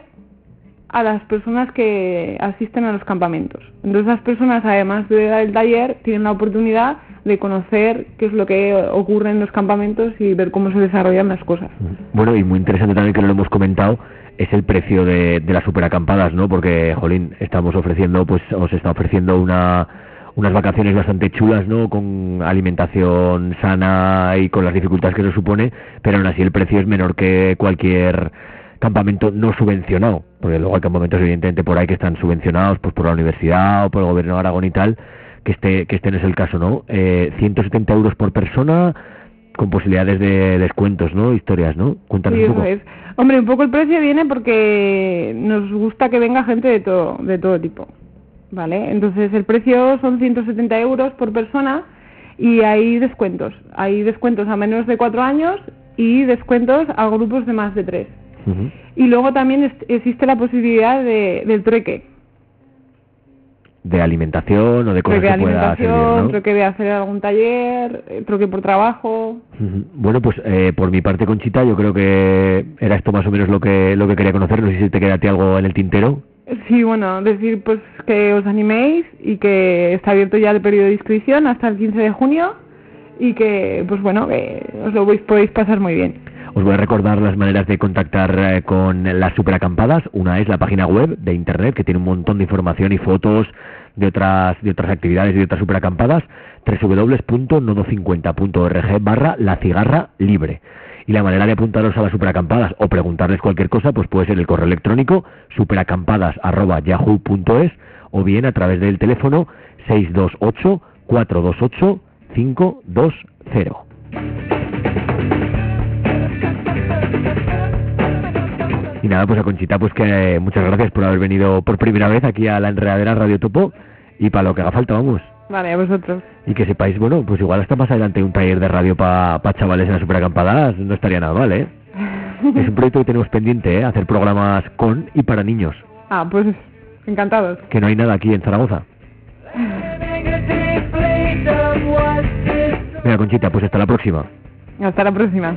a las personas que asisten a los campamentos. Entonces esas personas, además de dar el taller, tienen la oportunidad de conocer qué es lo que ocurre en los campamentos y ver cómo se desarrollan las cosas. Bueno, y muy interesante también que no lo hemos comentado, es el precio de, de las superacampadas, ¿no? Porque, jolín, estamos ofreciendo, pues os está ofreciendo una unas vacaciones bastante chulas, ¿no? Con alimentación sana y con las dificultades que eso supone, pero aún así el precio es menor que cualquier campamento no subvencionado, porque luego hay campamentos evidentemente por ahí que están subvencionados pues por la universidad o por el gobierno de Aragón y tal, que este que este no es el caso, ¿no? Eh, ciento setenta euros por persona con posibilidades de descuentos, ¿no? Historias, ¿no? Cuéntanos sí, un poco. Es. Hombre, un poco el precio viene porque nos gusta que venga gente de todo de todo tipo, ¿vale? Entonces el precio son ciento setenta euros por persona y hay descuentos. Hay descuentos a menos de cuatro años y descuentos a grupos de más de tres. Uh-huh. Y luego también es, existe la posibilidad de, del trueque. De alimentación o de cosas trueque que pueda servir, ¿no? Trueque de hacer algún taller, trueque por trabajo. Uh-huh. Bueno, pues eh, por mi parte, Conchita, yo creo que era esto más o menos lo que lo que quería conocer. No sé si te queda a ti algo en el tintero. Sí, bueno, decir pues que os animéis y que está abierto ya el periodo de inscripción hasta el quince de junio y que, pues bueno, que os lo podéis pasar muy bien. Os voy a recordar las maneras de contactar eh, con las superacampadas. Una es la página web de internet, que tiene un montón de información y fotos de otras de otras actividades y de otras superacampadas, doble u doble u doble u punto nodo cincuenta punto org barra la cigarra libre. Y la manera de apuntaros a las superacampadas o preguntarles cualquier cosa, pues puede ser el correo electrónico superacampadas arroba yahoo punto es o bien a través del teléfono seis dos ocho, cuatro dos ocho, cinco dos cero. Y nada, pues a Conchita, pues que eh, muchas gracias por haber venido por primera vez aquí a la Enredadera Radio Topo y para lo que haga falta, vamos. Vale, a vosotros. Y que sepáis, bueno, pues igual hasta más adelante un taller de radio para pa chavales en las superacampadas no estaría nada mal, ¿eh? Es un proyecto que tenemos pendiente, ¿eh? Hacer programas con y para niños. Ah, pues encantados. Que no hay nada aquí en Zaragoza. Mira, Conchita, pues hasta la próxima. Hasta la próxima.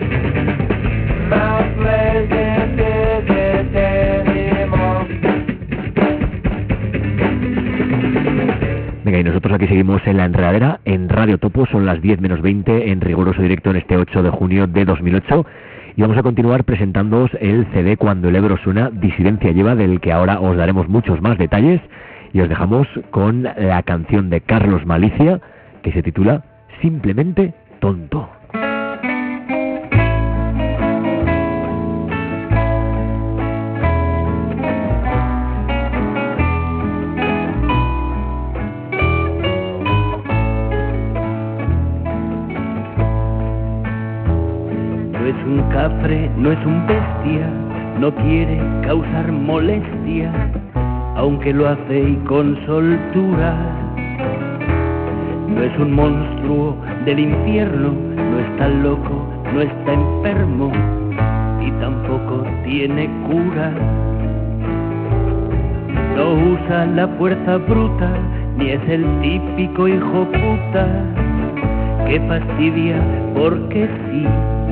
Venga, y nosotros aquí seguimos en la Enredadera, en Radio Topo, son las diez menos veinte, en riguroso directo en este ocho de junio de dos mil ocho, y vamos a continuar presentándoos el C D Cuando el Ebro suena, Disidencia lleva, del que ahora os daremos muchos más detalles, y os dejamos con la canción de Carlos Malicia, que se titula Simplemente Tonto. No es un cafre, no es un bestia, no quiere causar molestia, aunque lo hace y con soltura. no es un monstruo del infierno, no está loco, no está enfermo y tampoco tiene cura. No usa la fuerza bruta, ni es el típico hijo puta que fastidia porque sí.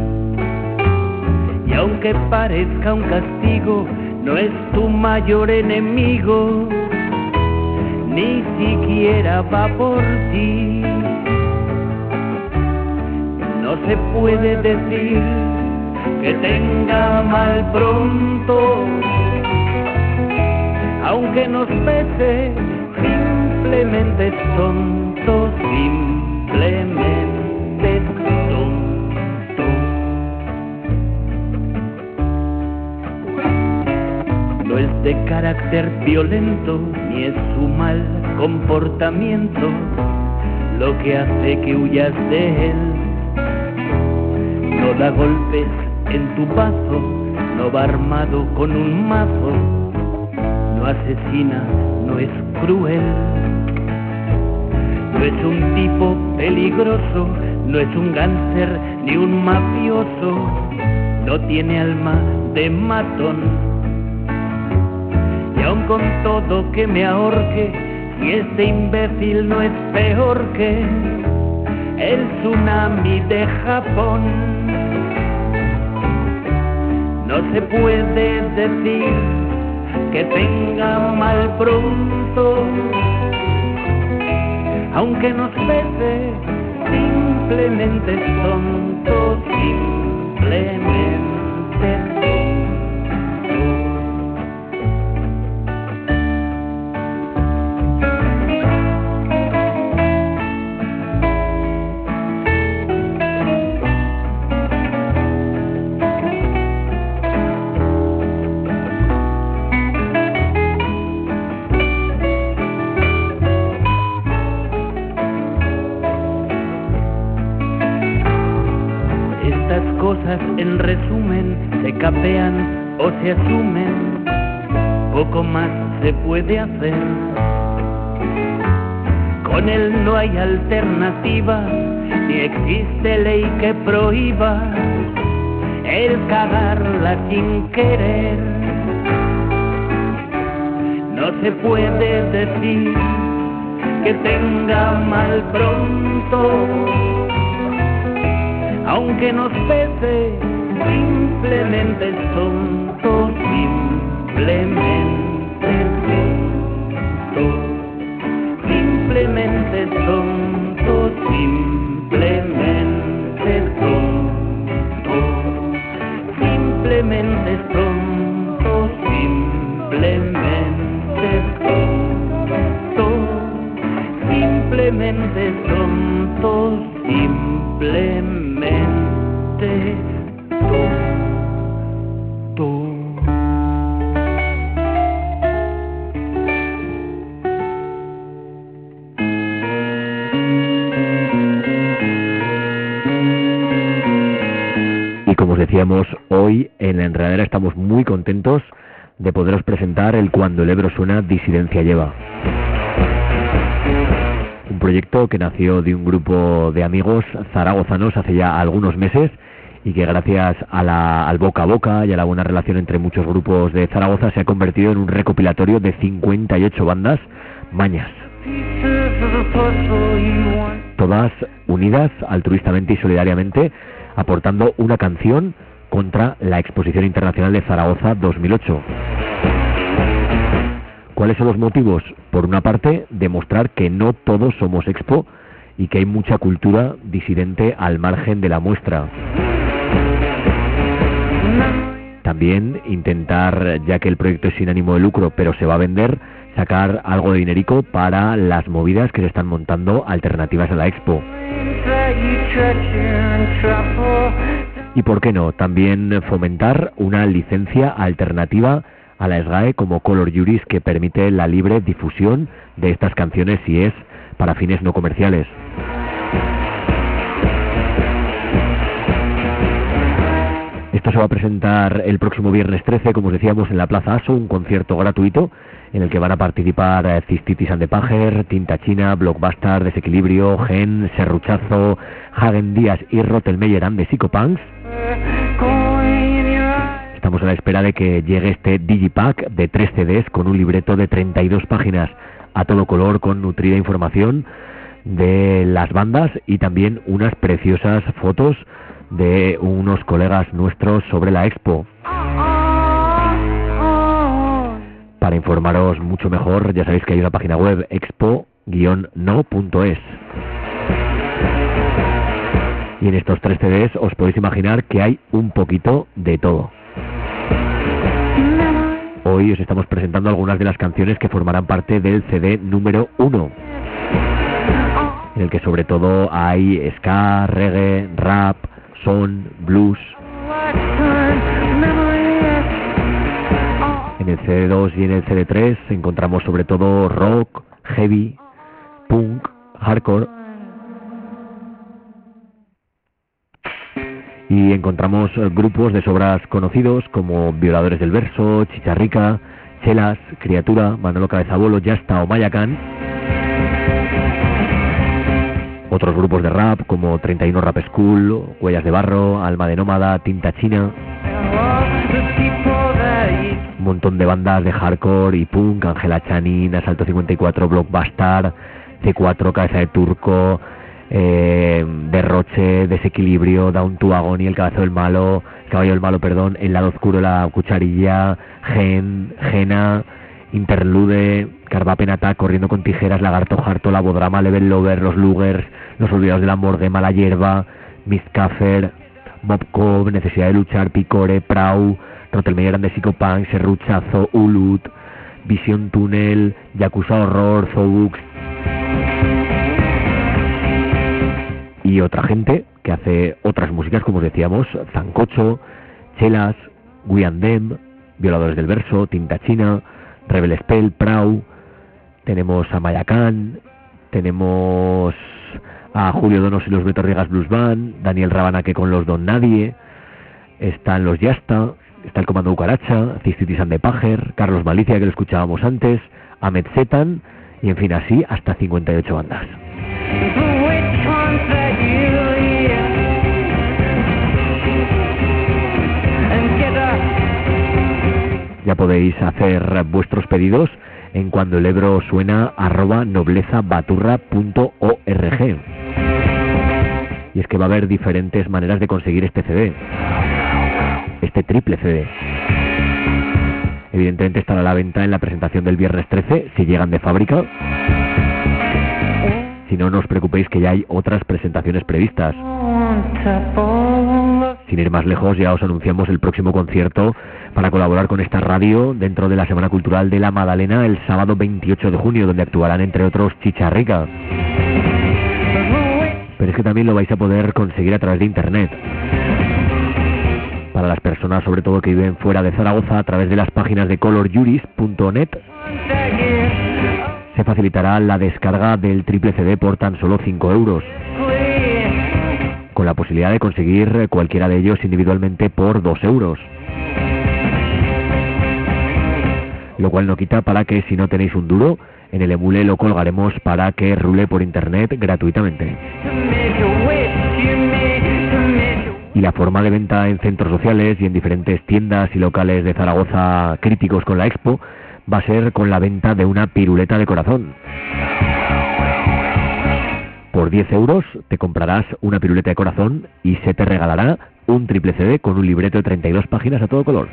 Y aunque parezca un castigo, no es tu mayor enemigo, ni siquiera va por ti. No se puede decir que tenga mal pronto, aunque nos pese, simplemente es tonto, simplemente es tonto. No es de carácter violento, ni es su mal comportamiento lo que hace que huyas de él. No da golpes en tu paso, no va armado con un mazo, no asesina, no es cruel. No es un tipo peligroso, no es un gánster ni un mafioso, no tiene alma de matón. Y aun con todo que me ahorque, si este imbécil no es peor que el tsunami de Japón. No se puede decir que tenga mal pronto, aunque nos pese, simplemente es tonto, simplemente es tonto. Cosas en resumen se capean o se asumen, poco más se puede hacer. Con él no hay alternativa, ni existe ley que prohíba el cagarla sin querer. No se puede decir que tenga mal pronto, aunque nos pese, simplemente es tonto, simplemente es tonto, simplemente es tonto, simplemente es tonto, simplemente es tonto, simplemente es tonto, simplemente es tonto, simplemente. Y como os decíamos, hoy en La Enredadera estamos muy contentos de poderos presentar el Cuando el Ebro suena, disidencia lleva. Un proyecto que nació de un grupo de amigos zaragozanos hace ya algunos meses y que gracias a la, al boca a boca y a la buena relación entre muchos grupos de Zaragoza se ha convertido en un recopilatorio de cincuenta y ocho bandas mañas. Todas unidas altruistamente y solidariamente, aportando una canción contra la Exposición Internacional de Zaragoza dos mil ocho. ¿Cuáles son los motivos? Por una parte, demostrar que no todos somos Expo y que hay mucha cultura disidente al margen de la muestra. También intentar, ya que el proyecto es sin ánimo de lucro, pero se va a vender, sacar algo de dinerico para las movidas que se están montando alternativas a la Expo. Y por qué no, también fomentar una licencia alternativa a la SGAE como Color Juris, que permite la libre difusión de estas canciones si es para fines no comerciales. Esto se va a presentar el próximo viernes trece, como os decíamos, en la Plaza Aso, un concierto gratuito en el que van a participar eh, Cistitis and the Pager, Tinta China, Blockbuster, Desequilibrio, Gen, Serruchazo, Hagen Díaz y Rottelmeier and the Psychopunks. Estamos a la espera de que llegue este Digipack de tres C Ds con un libreto de treinta y dos páginas a todo color con nutrida información de las bandas y también unas preciosas fotos de unos colegas nuestros sobre la expo. Para informaros mucho mejor, ya sabéis que hay una página web expo guion no punto es. Y en estos tres C Ds os podéis imaginar que hay un poquito de todo. Hoy os estamos presentando algunas de las canciones que formarán parte del C D número uno, en el que sobre todo hay ska, reggae, rap, son, blues. En el C D dos y en el C D tres encontramos sobre todo rock, heavy, punk, hardcore. Y encontramos grupos de sobras conocidos como Violadores del Verso, Chicharrica, Chelas, Criatura, Manolo Cabezabolo, Yasta o Mayacán. Otros grupos de rap como treinta y uno Rap School, Huellas de Barro, Alma de Nómada, Tinta China. Un montón de bandas de hardcore y punk, Ángela Chanin, Asalto cincuenta y cuatro, Blockbuster, C cuatro, Cabeza de Turco, eh, Derroche, Desequilibrio, Down to Agony, El Caballo del Malo, El Caballo del Malo, perdón, El Lado Oscuro, La Cucharilla, Gen, Gena, Interlude, Carvapen Attack, Corriendo con Tijeras, Lagarto Harto, Labodrama, Level Lover, Los Lugers, Los Olvidados del Amor, de Mala Hierba, Mistcafer, Mobcob, Necesidad de Luchar, Picore, Prau, Rottelmeier and the Psychopunks, Serruchazo, Ulut, Visión Túnel, Yakuza Horror, Zobux y otra gente que hace otras músicas, como os decíamos, Zancocho, Chelas, We and Them, Violadores del Verso, Tinta China, Rebel Spell, Prau. Tenemos a Mayacán, tenemos a Julio Donos y los Beto Riegas Blues Band, Daniel Rabanaque con los Don Nadie, están los Yasta, está el Comando Cucaracha, Cistitis and the Pager, Carlos Malicia, que lo escuchábamos antes, Ahmed Setan, y en fin, así hasta cincuenta y ocho bandas. Ya podéis hacer vuestros pedidos en cuando el Ebro suena arroba noblezabaturra punto org. Y es que va a haber diferentes maneras de conseguir este C D, este triple C D. Evidentemente estará a la venta en la presentación del viernes trece, si llegan de fábrica. Si no, no os preocupéis que ya hay otras presentaciones previstas. Sin ir más lejos, ya os anunciamos el próximo concierto para colaborar con esta radio dentro de la Semana Cultural de la Madalena el sábado veintiocho de junio, donde actuarán entre otros Chicharrica. Pero es que también lo vais a poder conseguir a través de internet. Para las personas, sobre todo, que viven fuera de Zaragoza, a través de las páginas de color juris punto net, se facilitará la descarga del triple C D por tan solo cinco euros, con la posibilidad de conseguir cualquiera de ellos individualmente por dos euros. Lo cual no quita para que, si no tenéis un duro, en el emule lo colgaremos para que rule por internet gratuitamente. Y la forma de venta en centros sociales y en diferentes tiendas y locales de Zaragoza críticos con la expo va a ser con la venta de una piruleta de corazón. Por diez euros te comprarás una piruleta de corazón y se te regalará un triple C D con un libreto de treinta y dos páginas a todo color.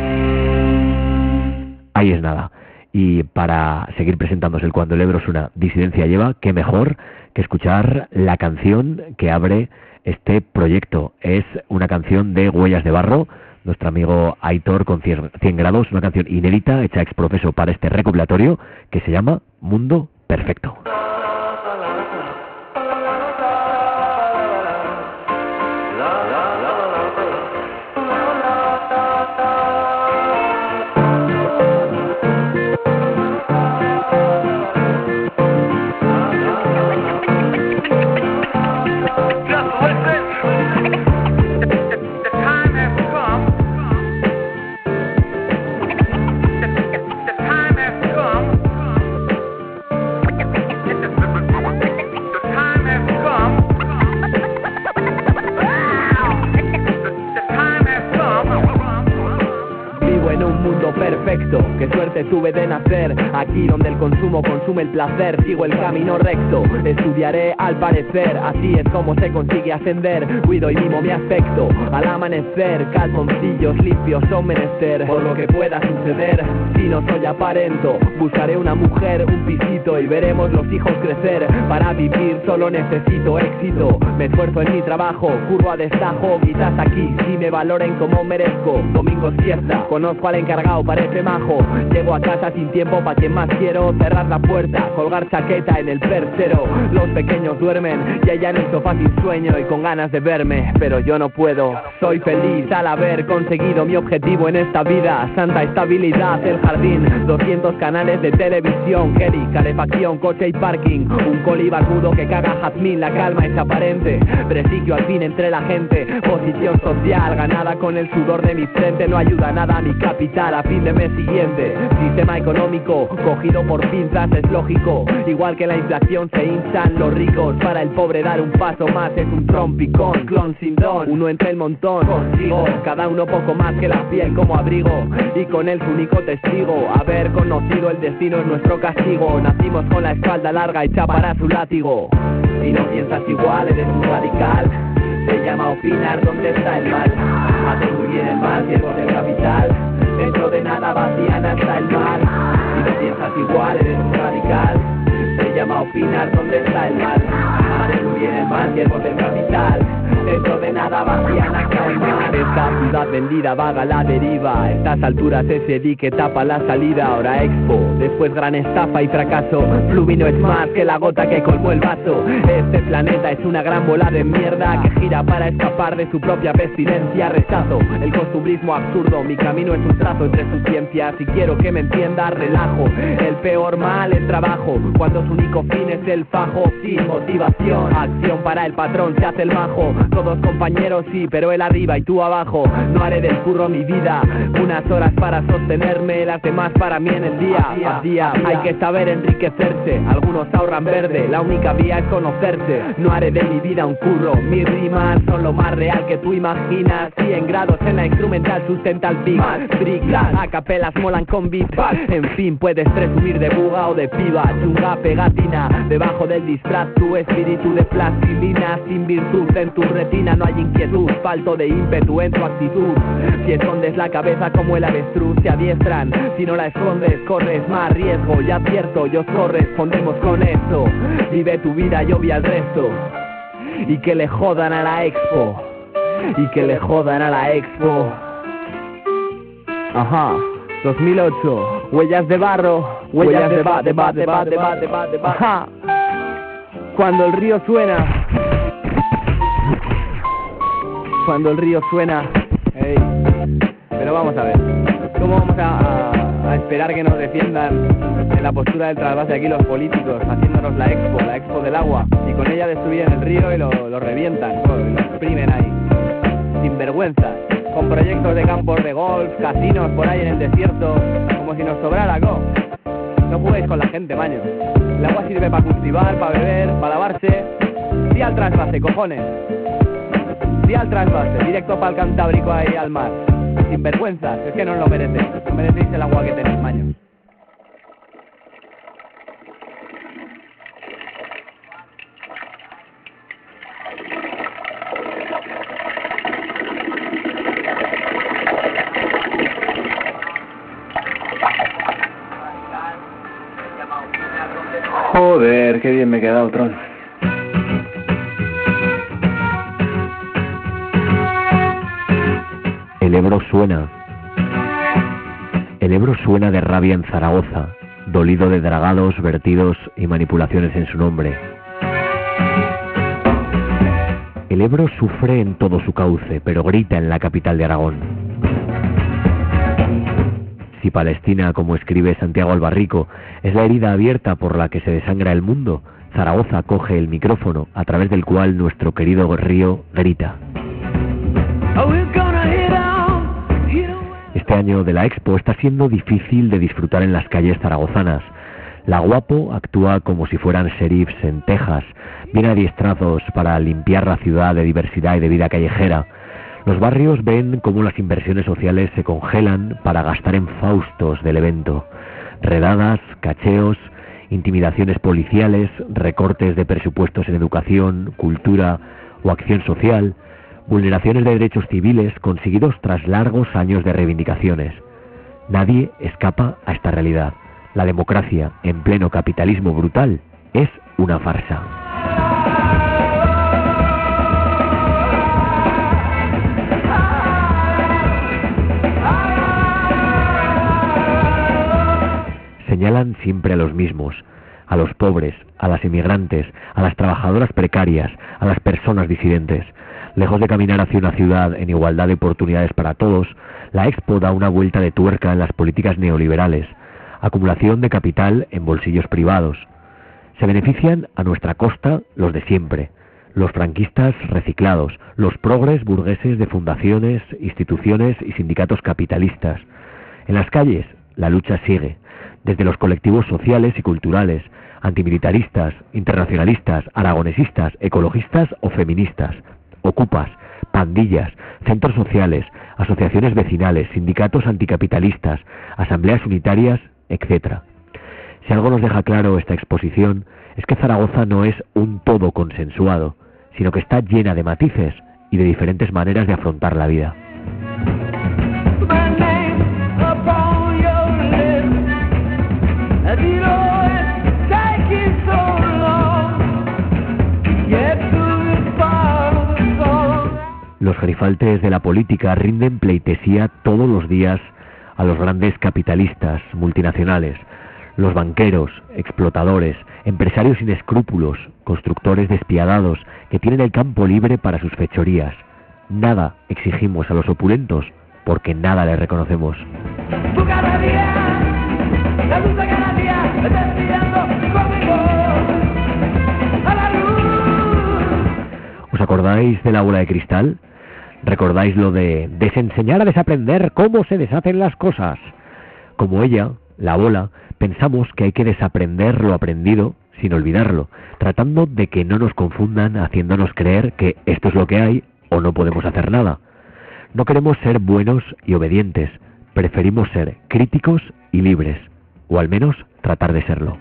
Ahí es nada. Y para seguir presentándose el Cuando el Ebro suena Disidencia lleva, qué mejor que escuchar la canción que abre este proyecto. Es una canción de Huellas de Barro, nuestro amigo Aitor con cien grados, una canción inédita hecha ex profeso para este recopilatorio que se llama Mundo Perfecto. The time has come donde tuve de nacer, aquí donde el consumo consume el placer. Sigo el camino recto, estudiaré al parecer, así es como se consigue ascender. Cuido y mimo mi aspecto, al amanecer, calzoncillos limpios son menester. Por lo que pueda suceder, si no soy aparento, buscaré una mujer, un pisito y veremos los hijos crecer. Para vivir solo necesito éxito, me esfuerzo en mi trabajo, curro a destajo. Quizás aquí si me valoren como merezco. Domingo siesta, conozco al encargado, parece majo. Llego a casa sin tiempo pa' quien más quiero. Cerrar la puerta, colgar chaqueta en el perchero. Los pequeños duermen, ya ya en el sofá sin sueño y con ganas de verme, pero yo no puedo. Soy feliz al haber conseguido mi objetivo en esta vida. Santa estabilidad, el jardín, doscientos canales de televisión, Kelly, calefacción, coche y parking. Un coli barbudo que caga jazmín, la calma es aparente. Prestigio al fin entre la gente, posición social ganada con el sudor de mi frente. No ayuda nada a mi capital a fin de mes siguiente. Sistema económico cogido por pinzas, es lógico. Igual que la inflación se hinchan los ricos. Para el pobre dar un paso más es un trompicón. Clon sin don, uno entre el montón. Consigo, cada uno poco más que la piel como abrigo. Y con él su único testigo. Haber conocido el destino es nuestro castigo. Nacimos con la espalda larga hecha para su látigo. Si no piensas igual eres un radical. Se llama opinar dónde está el mal. Atribuir el mal, siervos del capital. Dentro de nada vacían hasta el mal. Si no piensas igual eres un radical. Se llama opinar dónde está el mal. Atribuir el mal, siervos del capital. Dentro de nada vacían hasta el mal. Esta ciudad vendida vaga a la deriva. A estas alturas ese dique tapa la salida. Ahora Expo, después gran estafa y fracaso. Fluvi no es más que la gota que colmó el vaso. Este planeta es una gran bola de mierda que gira para escapar de su propia pestilencia. Rechazo el costumbrismo absurdo, mi camino es un trazo entre sus ciencias. Si quiero que me entienda, relajo. El peor mal es trabajo, cuando su único fin es el fajo. Sin motivación, acción para el patrón se hace el majo. Todos compañeros sí, pero él arriba y tú abajo. No haré del curro mi vida, unas horas para sostenerme, las demás para mí en el día a día. Hay que saber enriquecerse, algunos ahorran verde, la única vía es conocerse. No haré de mi vida un curro, mis rimas son lo más real que tú imaginas. cien grados en la instrumental sustenta el pic. Briclas, a capelas molan con beat. En fin, puedes presumir de buga o de piba, chunga pegatina. Debajo del disfraz tu espíritu de plastilina. Sin virtud en tu retina no hay inquietud, falto de ímpetu en tu actitud. Si escondes la cabeza como el avestruz se adiestran. Si no la escondes corres más riesgo. Ya cierto, yo correspondemos con esto. Vive tu vida, yo vi al resto. Y que le jodan a la Expo. Y que le jodan a la Expo. Ajá, dos mil ocho. Huellas de barro. Huellas de ba, de ba, de ba, de ba, de ba, de ba. Ajá. Cuando el río suena. Cuando el río suena. Hey. Pero vamos a ver. ¿Cómo vamos a, a, a esperar que nos defiendan en la postura del trasvase aquí los políticos, haciéndonos la Expo, la Expo del agua, y con ella destruyen el río y lo, lo revientan, lo, lo exprimen ahí, sin vergüenza, con proyectos de campos de golf, casinos por ahí en el desierto, como si nos sobrara algo? No juguéis con la gente, maño. El agua sirve para cultivar, para beber, para lavarse. Sí al trasvase, cojones. Sí al trasvase, directo para el Cantábrico ahí al mar. Sin vergüenza, es que no lo merecéis. No merecéis el agua que tenéis, maño. Joder, qué bien me he quedado, Tron. El Ebro suena. El Ebro suena de rabia en Zaragoza, dolido de dragados, vertidos y manipulaciones en su nombre. El Ebro sufre en todo su cauce, pero grita en la capital de Aragón. Si Palestina, como escribe Santiago Albarrico, es la herida abierta por la que se desangra el mundo, Zaragoza coge el micrófono a través del cual nuestro querido río grita. Este año de la Expo está siendo difícil de disfrutar en las calles zaragozanas. La Guapo actúa como si fueran sheriffs en Texas, bien adiestrados para limpiar la ciudad de diversidad y de vida callejera. Los barrios ven cómo las inversiones sociales se congelan para gastar en faustos del evento. Redadas, cacheos, intimidaciones policiales, recortes de presupuestos en educación, cultura o acción social, vulneraciones de derechos civiles conseguidos tras largos años de reivindicaciones. Nadie escapa a esta realidad. La democracia en pleno capitalismo brutal es una farsa. Señalan siempre a los mismos, a los pobres, a las inmigrantes, a las trabajadoras precarias, a las personas disidentes. Lejos de caminar hacia una ciudad en igualdad de oportunidades para todos, la Expo da una vuelta de tuerca en las políticas neoliberales, acumulación de capital en bolsillos privados. Se benefician a nuestra costa los de siempre, los franquistas reciclados, los progres burgueses de fundaciones, instituciones y sindicatos capitalistas. En las calles, la lucha sigue, desde los colectivos sociales y culturales, antimilitaristas, internacionalistas, aragonesistas, ecologistas o feministas, ocupas, pandillas, centros sociales, asociaciones vecinales, sindicatos anticapitalistas, asambleas unitarias, etcétera. Si algo nos deja claro esta exposición, es que Zaragoza no es un todo consensuado, sino que está llena de matices y de diferentes maneras de afrontar la vida. Los gerifaltes de la política rinden pleitesía todos los días a los grandes capitalistas multinacionales, los banqueros, explotadores, empresarios sin escrúpulos, constructores despiadados que tienen el campo libre para sus fechorías. Nada exigimos a los opulentos porque nada les reconocemos. ¿Os acordáis de la bola de cristal? ¿Recordáis lo de desenseñar a desaprender cómo se deshacen las cosas? Como ella, la bola, pensamos que hay que desaprender lo aprendido sin olvidarlo, tratando de que no nos confundan haciéndonos creer que esto es lo que hay o no podemos hacer nada. No queremos ser buenos y obedientes, preferimos ser críticos y libres, o al menos tratar de serlo.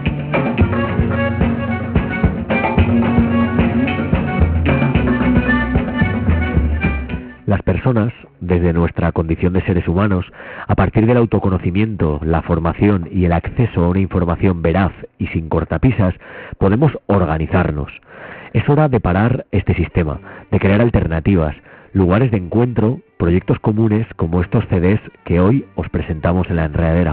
Las personas, desde nuestra condición de seres humanos, a partir del autoconocimiento, la formación y el acceso a una información veraz y sin cortapisas, podemos organizarnos. Es hora de parar este sistema, de crear alternativas, lugares de encuentro, proyectos comunes como estos C Ds que hoy os presentamos en la enredadera.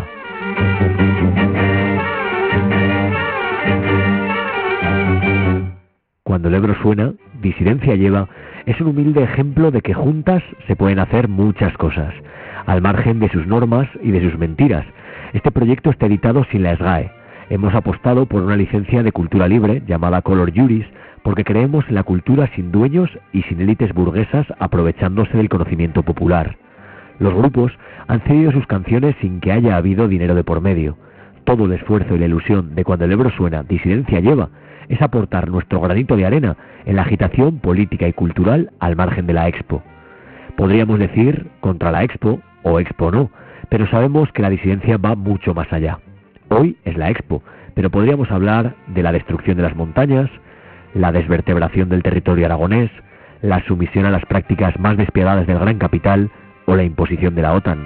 Cuando el Ebro suena, disidencia lleva, es un humilde ejemplo de que juntas se pueden hacer muchas cosas, al margen de sus normas y de sus mentiras. Este proyecto está editado sin la SGAE. Hemos apostado por una licencia de cultura libre llamada Color Juris, porque creemos en la cultura sin dueños y sin élites burguesas aprovechándose del conocimiento popular. Los grupos han cedido sus canciones sin que haya habido dinero de por medio. Todo el esfuerzo y la ilusión de cuando el Ebro suena, disidencia lleva, es aportar nuestro granito de arena en la agitación política y cultural al margen de la Expo. Podríamos decir contra la Expo o Expo no, pero sabemos que la disidencia va mucho más allá. Hoy es la Expo, pero podríamos hablar de la destrucción de las montañas, la desvertebración del territorio aragonés, la sumisión a las prácticas más despiadadas del gran capital o la imposición de la OTAN.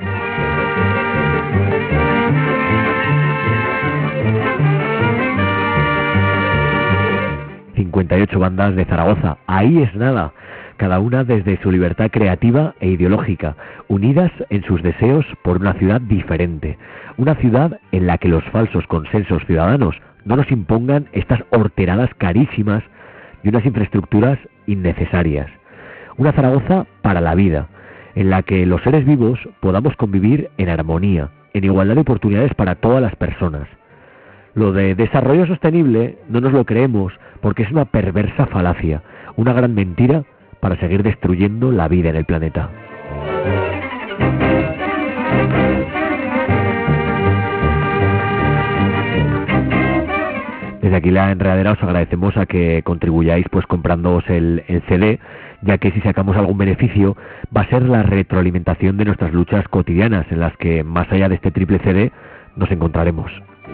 cincuenta y ocho bandas de Zaragoza, ahí es nada, cada una desde su libertad creativa e ideológica, unidas en sus deseos por una ciudad diferente, una ciudad en la que los falsos consensos ciudadanos no nos impongan estas horteradas carísimas y unas infraestructuras innecesarias. Una Zaragoza para la vida, en la que los seres vivos podamos convivir en armonía, en igualdad de oportunidades para todas las personas. Lo de desarrollo sostenible no nos lo creemos porque es una perversa falacia, una gran mentira para seguir destruyendo la vida en el planeta. Desde aquí la enredadera os agradecemos a que contribuyáis pues comprándoos el, el C D, ya que si sacamos algún beneficio va a ser la retroalimentación de nuestras luchas cotidianas, en las que más allá de este triple C D nos encontraremos.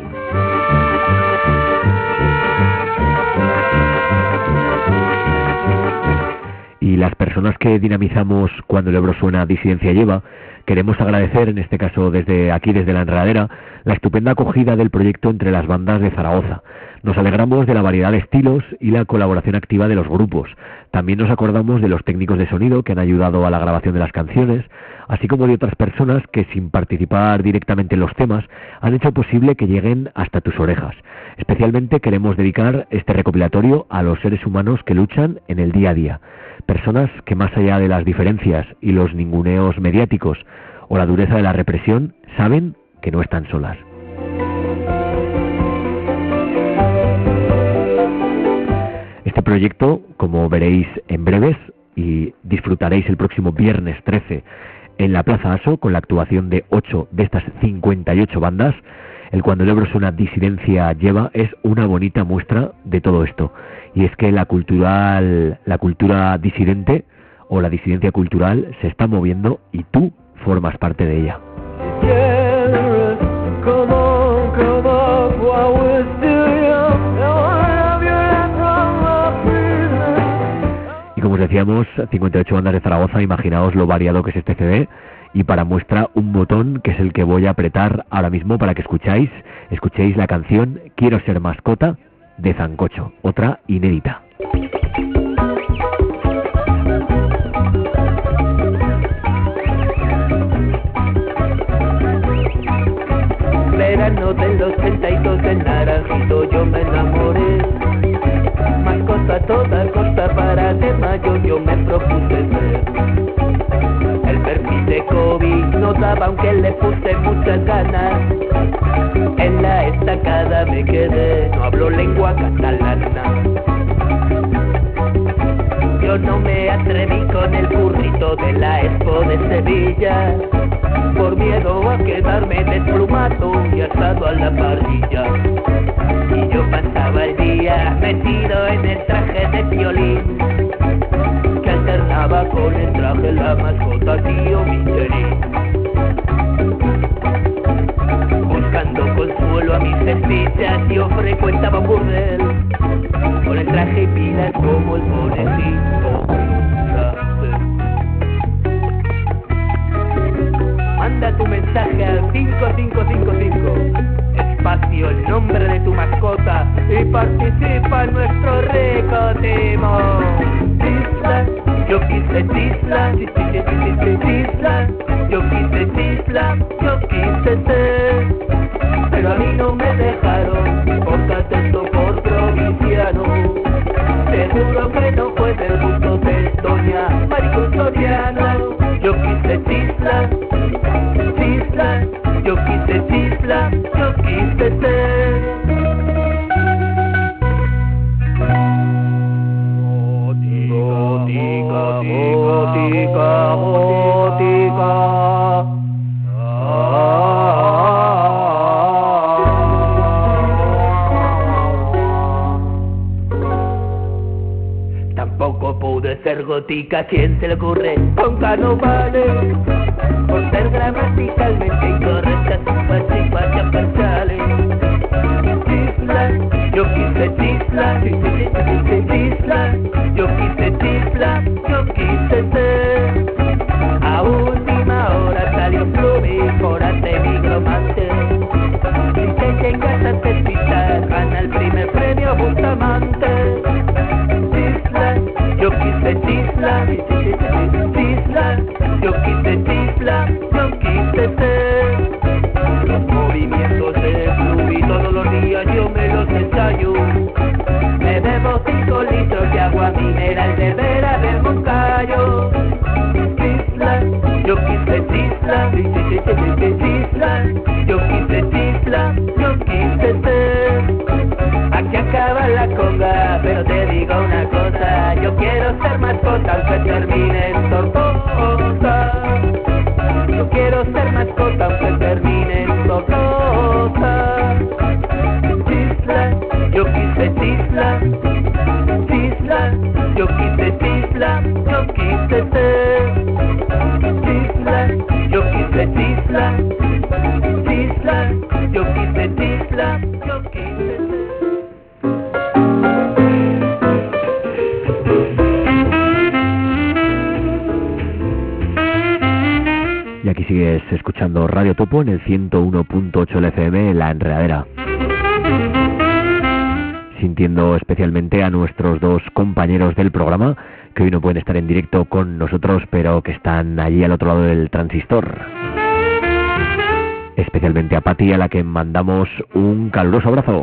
Y las personas que dinamizamos Cuando el Ebro suena, Disidencia lleva, queremos agradecer, en este caso desde aquí, desde la Enredadera, la estupenda acogida del proyecto entre las bandas de Zaragoza. Nos alegramos de la variedad de estilos y la colaboración activa de los grupos. También nos acordamos de los técnicos de sonido que han ayudado a la grabación de las canciones, así como de otras personas que, sin participar directamente en los temas, han hecho posible que lleguen hasta tus orejas. Especialmente queremos dedicar este recopilatorio a los seres humanos que luchan en el día a día. Personas que, más allá de las diferencias y los ninguneos mediáticos o la dureza de la represión, saben que no están solas. Este proyecto, como veréis en breves y disfrutaréis el próximo viernes trece en la Plaza Aso, con la actuación de ocho de estas cincuenta y ocho bandas, el Cuando el Ebro suena, Disidencia lleva, es una bonita muestra de todo esto. Y es que la cultural, la cultura disidente o la disidencia cultural se está moviendo y tú formas parte de ella. Y como os decíamos, cincuenta y ocho bandas de Zaragoza, imaginaos lo variado que es este C D. Y para muestra, un botón que es el que voy a apretar ahora mismo para que escucháis, escuchéis la canción Quiero ser mascota de Zancocho, otra inédita. Verano del ochenta y dos, del Naranjito yo me enamoré. Mascota a toda costa, para de mayo yo me propuse ser. El perfil de COVID no daba, aunque le puse muchas ganas. En la estacada me quedé, no hablo lengua catalana. Yo no me atreví con el burrito de la Expo de Sevilla, por miedo a quedarme desplumado y asado a la parrilla. Y yo pasaba el día metido en el traje de violín, que alternaba con el traje la mascota tío Michelin. Buscando consuelo a mis desdichas, yo frecuentaba un burdel, con el traje y pilas como el conejito. Manda tu mensaje al cinco cinco cinco cinco, espacio el nombre de tu mascota, y participa en nuestro recotimo. Tisla, yo quise tisla, tisla, yo quise tisla, yo quise ser, pero a mí no me dejaron, porque atento por provinciano. Seguro que no fue del gusto de doña Maricruz Soriano. Yo quise tisla, tisla, yo quise tisla, yo quise ser. Gótica, gótica, gótica. Tampoco pude ser gótica, ¿quién se le ocurre? Ponga no vale, por ser gramaticalmente incorrecta, sin vaya parciales. Tisla, yo quise tisla, tisla, yo quise tisla, yo quise ser. A última hora salió Plumi, corate migromante. Dice que en casa te pisa, gana el primer premio Bustamante. Yo quise tisla, tisla, yo quise tisla, yo quise ser. Los movimientos de Fluvi todos los días yo me los ensayo. Me bebo cinco litros de agua mineral de Vera del Moncayo. Tisla, yo quise tisla, tisla, yo quise tisla, yo quise ser. Aquí acaba la conga, pero te digo una cosa, yo quiero ser mascota aunque termine en tortosa. Yo quiero ser mascota aunque termine en tortosa. Tisla, yo quise tisla, tisla, yo quise tisla, yo quise ser. Tisla, yo quise tisla, tisla, Y aquí sigues escuchando Radio Topo en el ciento uno punto ocho F M, La Enredadera. Sintiendo especialmente a nuestros dos compañeros del programa, que hoy no pueden estar en directo con nosotros, pero que están allí al otro lado del transistor. Especialmente a Pati, a la que mandamos un caluroso abrazo.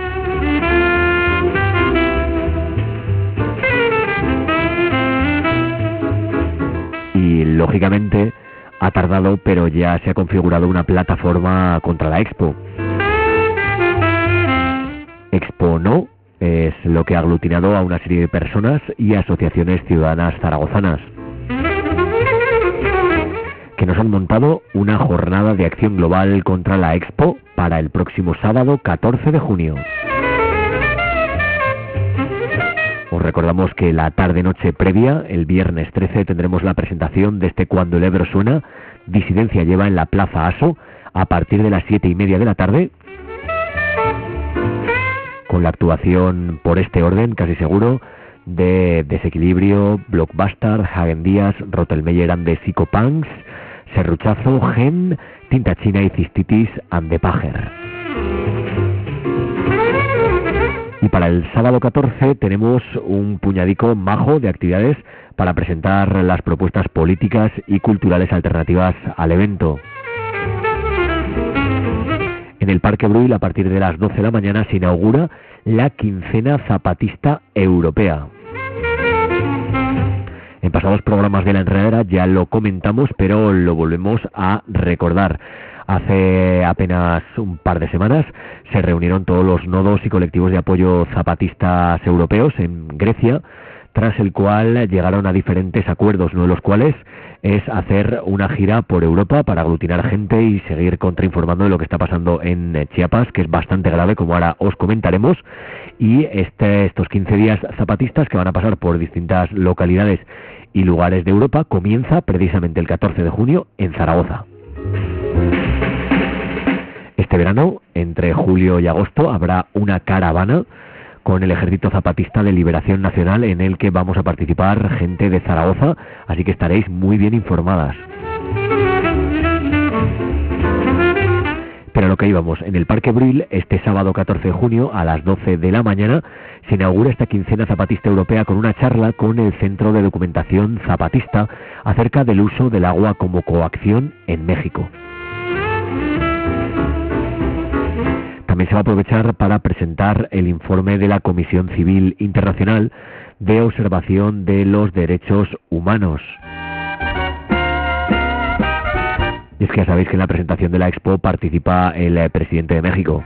Y lógicamente ha tardado, pero ya se ha configurado una plataforma contra la Expo. Expo No es lo que ha aglutinado a una serie de personas y asociaciones ciudadanas zaragozanas, que nos han montado una jornada de acción global contra la Expo para el próximo sábado catorce de junio. Os recordamos que la tarde-noche previa, el viernes trece, tendremos la presentación de este Cuando el Ebro suena, Disidencia lleva en la Plaza Aso, a partir de las siete y media de la tarde, con la actuación por este orden, casi seguro, de Desequilibrio, Blockbuster, Hagen Díaz, Rottelmeier and the Psychopunks, Serruchazo, Gen, Tinta China y Cistitis and the Pager. Y para el sábado catorce tenemos un puñadico majo de actividades para presentar las propuestas políticas y culturales alternativas al evento. En el Parque Bruil, a partir de las doce de la mañana, se inaugura la Quincena Zapatista Europea. En pasados programas de La Enredadera ya lo comentamos, pero lo volvemos a recordar. Hace apenas un par de semanas se reunieron todos los nodos y colectivos de apoyo zapatistas europeos en Grecia, tras el cual llegaron a diferentes acuerdos, uno de los cuales es hacer una gira por Europa para aglutinar gente y seguir contrainformando de lo que está pasando en Chiapas, que es bastante grave, como ahora os comentaremos. Y este, estos quince días zapatistas, que van a pasar por distintas localidades y lugares de Europa, comienza precisamente el catorce de junio en Zaragoza. Este verano, entre julio y agosto, habrá una caravana con el Ejército Zapatista de Liberación Nacional, en el que vamos a participar gente de Zaragoza, así que estaréis muy bien informadas. Pero a lo que íbamos, en el Parque Bruil, este sábado catorce de junio, a las doce de la mañana, se inaugura esta quincena zapatista europea con una charla con el Centro de Documentación Zapatista acerca del uso del agua como coacción en México. También se va a aprovechar para presentar el informe de la Comisión Civil Internacional de Observación de los Derechos Humanos. Y es que ya sabéis que en la presentación de la Expo participa el eh, presidente de México.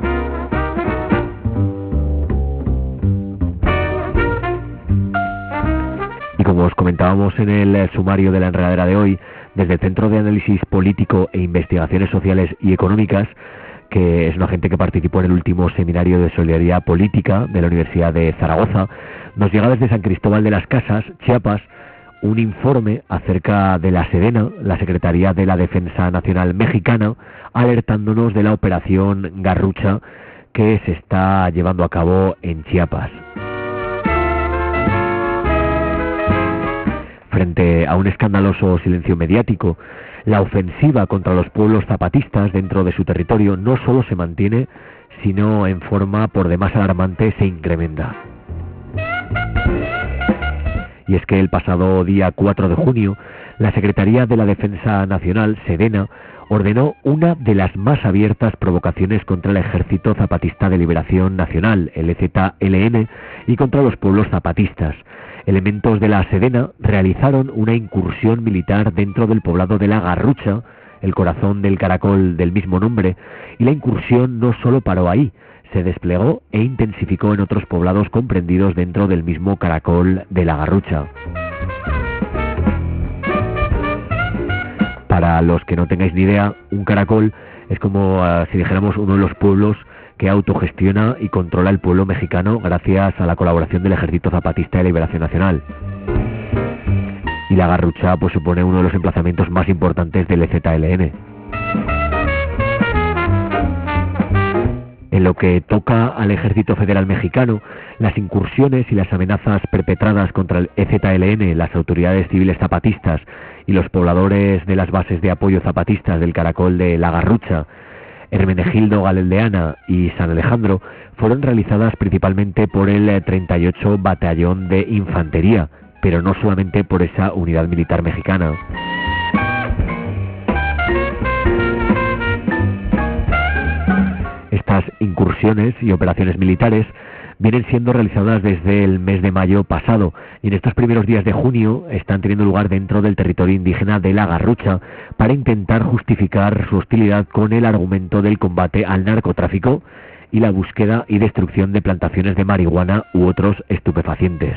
Y como os comentábamos en el eh, sumario de La Enredadera de hoy, desde el Centro de Análisis Político e Investigaciones Sociales y Económicas, que es una gente que participó en el último seminario de solidaridad política de la Universidad de Zaragoza, nos llega desde San Cristóbal de las Casas, Chiapas, un informe acerca de la Sedena, la Secretaría de la Defensa Nacional Mexicana, alertándonos de la operación Garrucha que se está llevando a cabo en Chiapas. Frente a un escandaloso silencio mediático, la ofensiva contra los pueblos zapatistas dentro de su territorio no solo se mantiene, sino en forma por demás alarmante se incrementa. Y es que el pasado día cuatro de junio, la Secretaría de la Defensa Nacional, Sedena, ordenó una de las más abiertas provocaciones contra el Ejército Zapatista de Liberación Nacional, el E Z L N, y contra los pueblos zapatistas. Elementos de la Sedena realizaron una incursión militar dentro del poblado de la Garrucha, el corazón del caracol del mismo nombre, y la incursión no solo paró ahí, se desplegó e intensificó en otros poblados comprendidos dentro del mismo caracol de la Garrucha. Para los que no tengáis ni idea, un caracol es como uh, si dijéramos uno de los pueblos que autogestiona y controla el pueblo mexicano gracias a la colaboración del Ejército Zapatista de Liberación Nacional. Y la Garrucha pues supone uno de los emplazamientos más importantes del E Z L N. En lo que toca al Ejército Federal Mexicano, las incursiones y las amenazas perpetradas contra el E Z L N, las autoridades civiles zapatistas y los pobladores de las bases de apoyo zapatistas del Caracol de La Garrucha, Hermenegildo Galdeana y San Alejandro, fueron realizadas principalmente por el treinta y ocho Batallón de Infantería, pero no solamente por esa unidad militar mexicana. Estas incursiones y operaciones militares vienen siendo realizadas desde el mes de mayo pasado y en estos primeros días de junio están teniendo lugar dentro del territorio indígena de La Garrucha para intentar justificar su hostilidad con el argumento del combate al narcotráfico y la búsqueda y destrucción de plantaciones de marihuana u otros estupefacientes.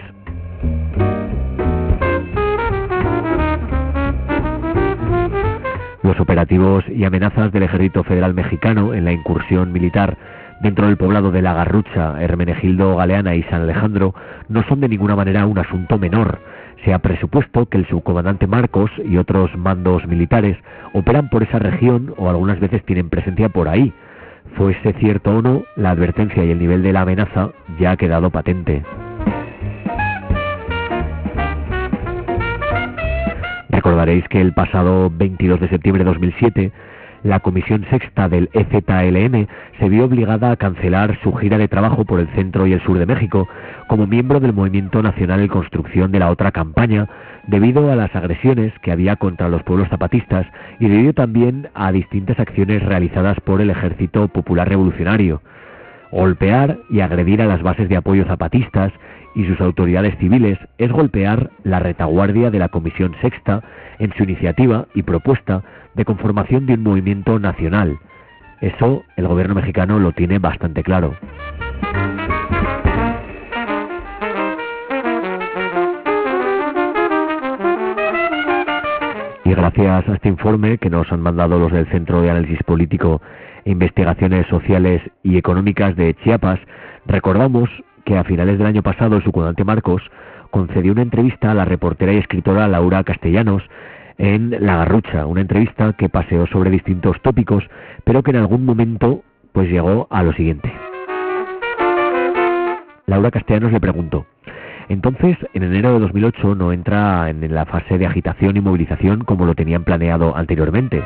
Los operativos y amenazas del Ejército Federal Mexicano en la incursión militar dentro del poblado de La Garrucha, Hermenegildo Galeana y San Alejandro no son de ninguna manera un asunto menor. Se ha presupuesto que el subcomandante Marcos y otros mandos militares operan por esa región o algunas veces tienen presencia por ahí. Fuese cierto o no, la advertencia y el nivel de la amenaza ya ha quedado patente. Recordaréis que el pasado veintidós de septiembre de dos mil siete, la Comisión Sexta del E Z L N se vio obligada a cancelar su gira de trabajo por el centro y el sur de México como miembro del Movimiento Nacional en Construcción de la Otra Campaña, debido a las agresiones que había contra los pueblos zapatistas y debido también a distintas acciones realizadas por el Ejército Popular Revolucionario. Golpear y agredir a las bases de apoyo zapatistas y sus autoridades civiles es golpear la retaguardia de la Comisión Sexta en su iniciativa y propuesta de conformación de un movimiento nacional. Eso el gobierno mexicano lo tiene bastante claro. Y gracias a este informe que nos han mandado los del Centro de Análisis Político e Investigaciones Sociales y Económicas de Chiapas, recordamos que a finales del año pasado el subcomandante Marcos concedió una entrevista a la reportera y escritora Laura Castellanos en La Garrucha, una entrevista que paseó sobre distintos tópicos, pero que en algún momento pues llegó a lo siguiente. Laura Castellanos le preguntó: entonces, en enero de dos mil ocho no entra en la fase de agitación y movilización como lo tenían planeado anteriormente.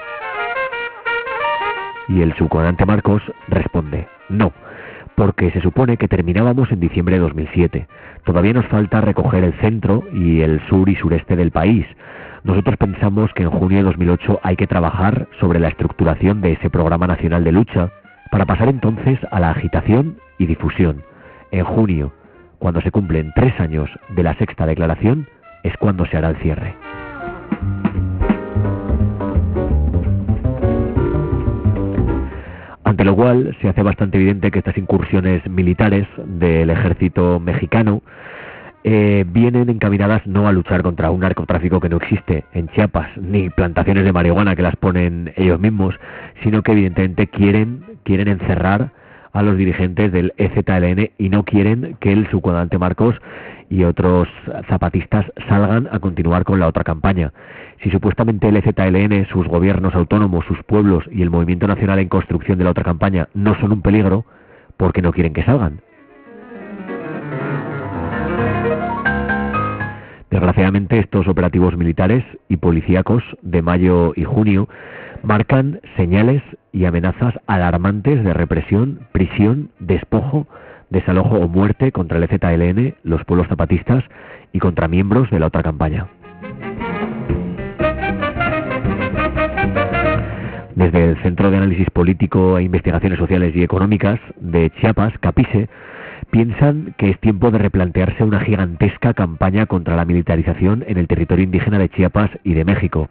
Y el subcomandante Marcos responde: no, porque se supone que terminábamos en diciembre de dos mil siete. Todavía nos falta recoger el centro y el sur y sureste del país. Nosotros pensamos que en junio de dos mil ocho hay que trabajar sobre la estructuración de ese programa nacional de lucha para pasar entonces a la agitación y difusión. En junio, cuando se cumplen tres años de la sexta declaración, es cuando se hará el cierre. Ante lo cual se hace bastante evidente que estas incursiones militares del ejército mexicano eh, vienen encaminadas no a luchar contra un narcotráfico que no existe en Chiapas, ni plantaciones de marihuana que las ponen ellos mismos, sino que evidentemente quieren, quieren encerrar a los dirigentes del E Z L N y no quieren que el subcomandante Marcos y otros zapatistas salgan a continuar con la otra campaña. Si supuestamente el E Z L N, sus gobiernos autónomos, sus pueblos y el Movimiento Nacional en Construcción de la otra campaña no son un peligro, ¿por qué no quieren que salgan? Desgraciadamente, estos operativos militares y policíacos de mayo y junio marcan señales y amenazas alarmantes de represión, prisión, despojo, desalojo o muerte contra el E Z L N, los pueblos zapatistas y contra miembros de la otra campaña. Desde el Centro de Análisis Político e Investigaciones Sociales y Económicas de Chiapas, CAPISE, piensan que es tiempo de replantearse una gigantesca campaña contra la militarización en el territorio indígena de Chiapas y de México.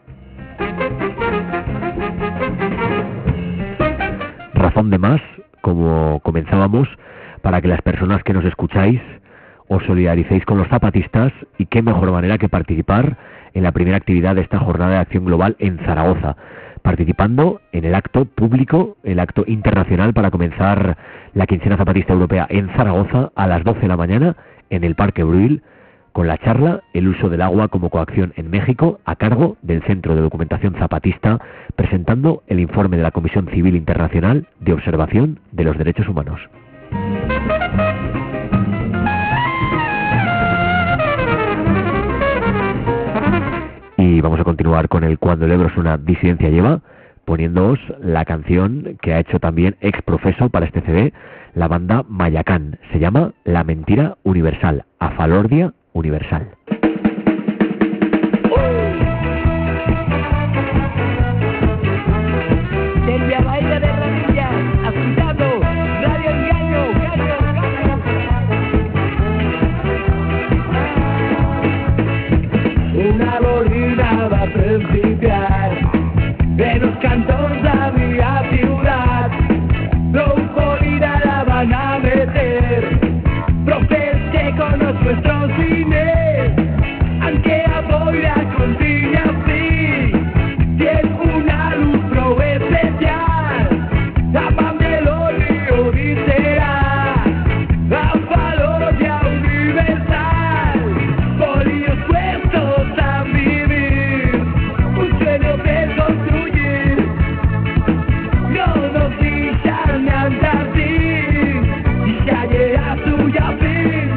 Razón de más, como comenzábamos, para que las personas que nos escucháis os solidaricéis con los zapatistas, y qué mejor manera que participar en la primera actividad de esta jornada de acción global en Zaragoza, participando en el acto público, el acto internacional para comenzar la quincena zapatista europea en Zaragoza a las doce de la mañana en el Parque Bruil, con la charla El uso del agua como coacción en México, a cargo del Centro de Documentación Zapatista, presentando el informe de la Comisión Civil Internacional de Observación de los Derechos Humanos. Y vamos a continuar con el Cuando el Ebro suena, disidencia lleva, poniéndoos la canción que ha hecho también ex profeso para este C D, la banda Mayacán. Se llama La Mentira Universal, Afalordia Universal. Del Yabaira de rodillas, asustado, Radio Engaño, Gallo, Gallo. Una bolina va a principiar, en los cantos de mi ciudad, Euforida la van a meter, profes que con los nuestros cines, aunque a boira con tiña así, tiene una luz pro especial, llámamelo Río Visceral, Afalordia Universal, bolillos puestos a vivir, un sueño de construir, no nos dejan andar sin, y ya llega suya fin.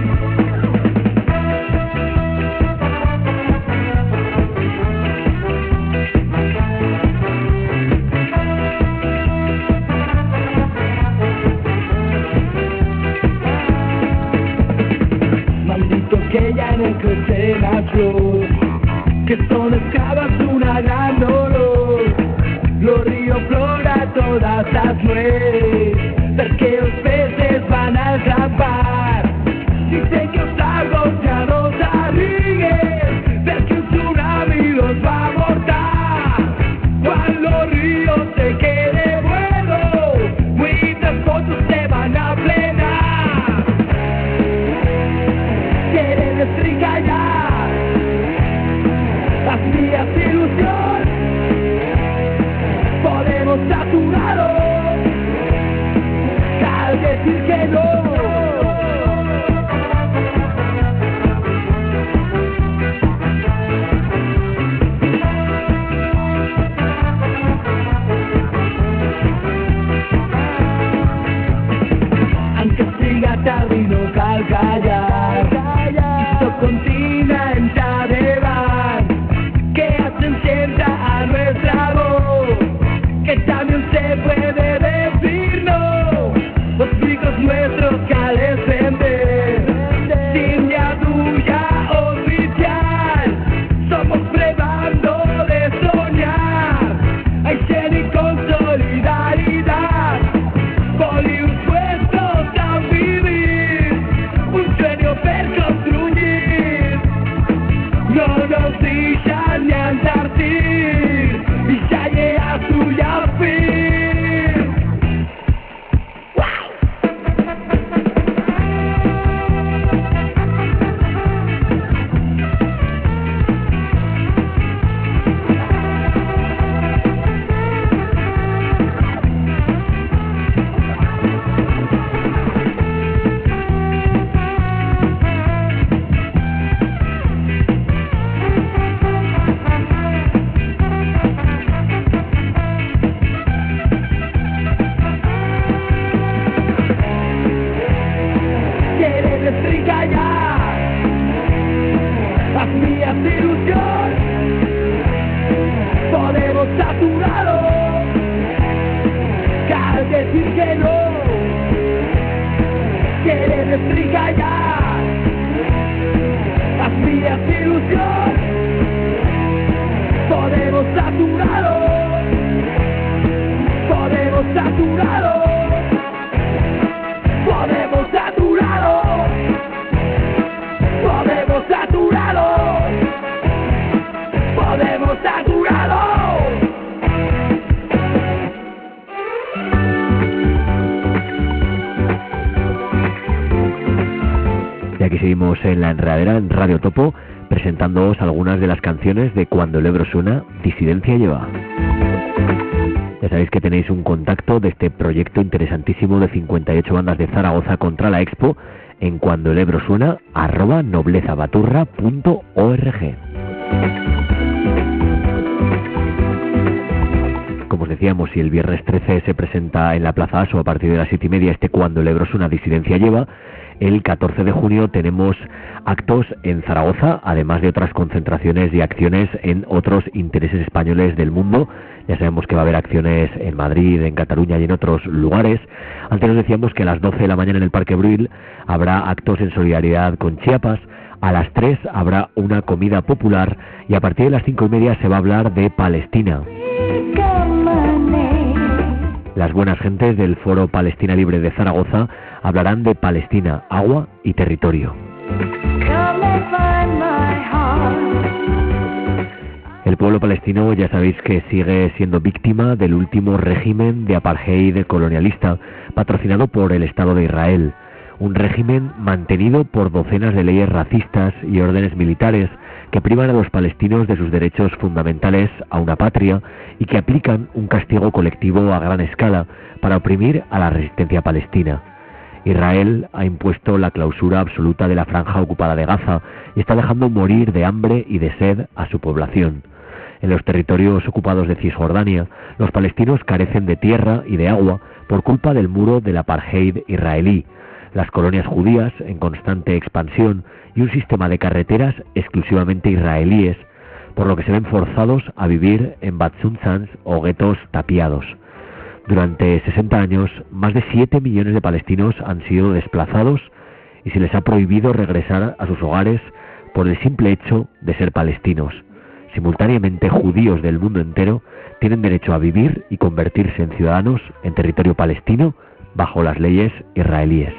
Maldito que ya en el coche las flor, que son escabas una gran dolor, los ríos flora todas las nueces, porque los peces van a escapar, dicen que os hago ya no se arriesguen, porque un tsunami los va a abortar, cuando los ríos se queden buenos, muchas fotos se van a plenar, quieren estricallar las mías ilusión, podemos saturarlos, al decir que no. Aunque siga tarde y no cal callar, esto continente de van, que hacen sienta a nuestra voz, que también se puede decir no, los chicos nuestros que al defender, sin ya tuya oficial, somos probando de soñar, hay ser con solidaridad, bolillos puestos a vivir, un sueño per construir, no nos dejan ni andar sin, y ya llega suya fin. Quieren estricallar las mías ilusión, podemos saturarlos, que al decir que no, quieren estricallar las mías ilusión, podemos saturarlos, podemos saturarlos, podemos saturarlos, podemos saturarlos, podemos saturarlos. Y aquí seguimos en la enredadera, en Radio Topo, presentándoos algunas de las canciones de Cuando el Ebro suena, disidencia lleva. Ya sabéis que tenéis un contacto de este proyecto interesantísimo de cincuenta y ocho bandas de Zaragoza contra la Expo en cuando el Ebro suena arroba noblezabaturra punto org. Como os decíamos, si el viernes trece se presenta en la Plaza Aso a partir de las siete y media este Cuando el Ebro suena disidencia lleva, el catorce de junio tenemos actos en Zaragoza, además de otras concentraciones y acciones en otros intereses españoles del mundo. Ya sabemos que va a haber acciones en Madrid, en Cataluña y en otros lugares. Antes os decíamos que a las doce de la mañana en el Parque Bruil habrá actos en solidaridad con Chiapas. A las tres habrá una comida popular y a partir de las cinco y media se va a hablar de Palestina. Las buenas gentes del Foro Palestina Libre de Zaragoza hablarán de Palestina, agua y territorio. El pueblo palestino ya sabéis que sigue siendo víctima del último régimen de apartheid colonialista patrocinado por el Estado de Israel. Un régimen mantenido por docenas de leyes racistas y órdenes militares que privan a los palestinos de sus derechos fundamentales a una patria y que aplican un castigo colectivo a gran escala para oprimir a la resistencia palestina. Israel ha impuesto la clausura absoluta de la franja ocupada de Gaza y está dejando morir de hambre y de sed a su población. En los territorios ocupados de Cisjordania, los palestinos carecen de tierra y de agua por culpa del muro del apartheid israelí, las colonias judías en constante expansión y un sistema de carreteras exclusivamente israelíes, por lo que se ven forzados a vivir en Batzunzans o guetos tapiados. Durante sesenta años, más de siete millones de palestinos han sido desplazados y se les ha prohibido regresar a sus hogares por el simple hecho de ser palestinos. Simultáneamente, judíos del mundo entero tienen derecho a vivir y convertirse en ciudadanos en territorio palestino bajo las leyes israelíes.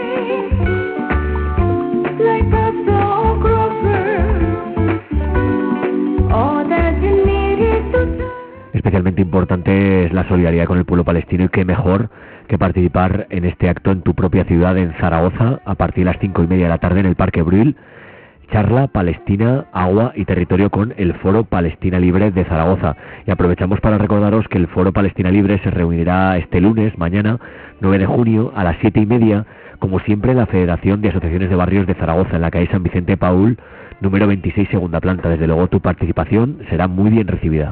Especialmente importante es la solidaridad con el pueblo palestino y qué mejor que participar en este acto en tu propia ciudad, en Zaragoza, a partir de las cinco y media de la tarde en el Parque Bruil. Charla Palestina, agua y territorio con el Foro Palestina Libre de Zaragoza. Y aprovechamos para recordaros que el Foro Palestina Libre se reunirá este lunes, mañana, nueve de junio, a las siete y media, como siempre, en la Federación de Asociaciones de Barrios de Zaragoza, en la calle San Vicente Paul, número veintiséis, segunda planta. Desde luego tu participación será muy bien recibida.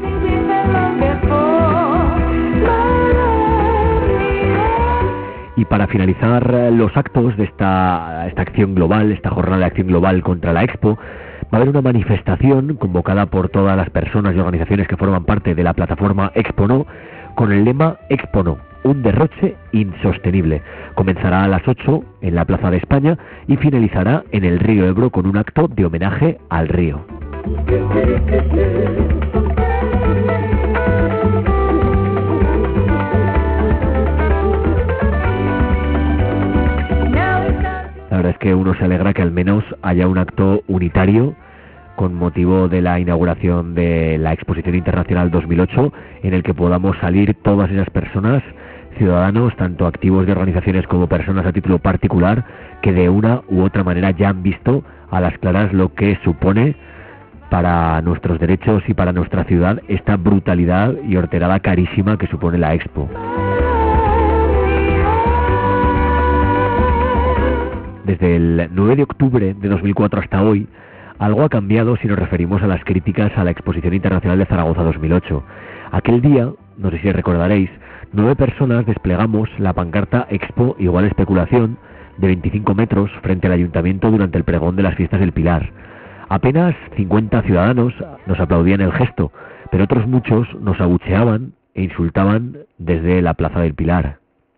Y para finalizar los actos de esta, esta acción global, esta jornada de acción global contra la Expo, va a haber una manifestación convocada por todas las personas y organizaciones que forman parte de la plataforma Expo No, con el lema Expo No, un derroche insostenible. Comenzará a las ocho en la Plaza de España y finalizará en el río Ebro con un acto de homenaje al río. La verdad es que uno se alegra que al menos haya un acto unitario con motivo de la inauguración de la Exposición Internacional dos mil ocho, en el que podamos salir todas esas personas, ciudadanos, tanto activos de organizaciones como personas a título particular, que de una u otra manera ya han visto a las claras lo que supone para nuestros derechos y para nuestra ciudad esta brutalidad y horterada carísima que supone la Expo. Desde el nueve de octubre de dos mil cuatro hasta hoy, algo ha cambiado si nos referimos a las críticas a la Exposición Internacional de Zaragoza dos mil ocho. Aquel día, no sé si recordaréis, nueve personas desplegamos la pancarta Expo igual especulación de veinticinco metros frente al ayuntamiento durante el pregón de las fiestas del Pilar. Apenas cincuenta ciudadanos nos aplaudían el gesto, pero otros muchos nos abucheaban e insultaban desde la Plaza del Pilar.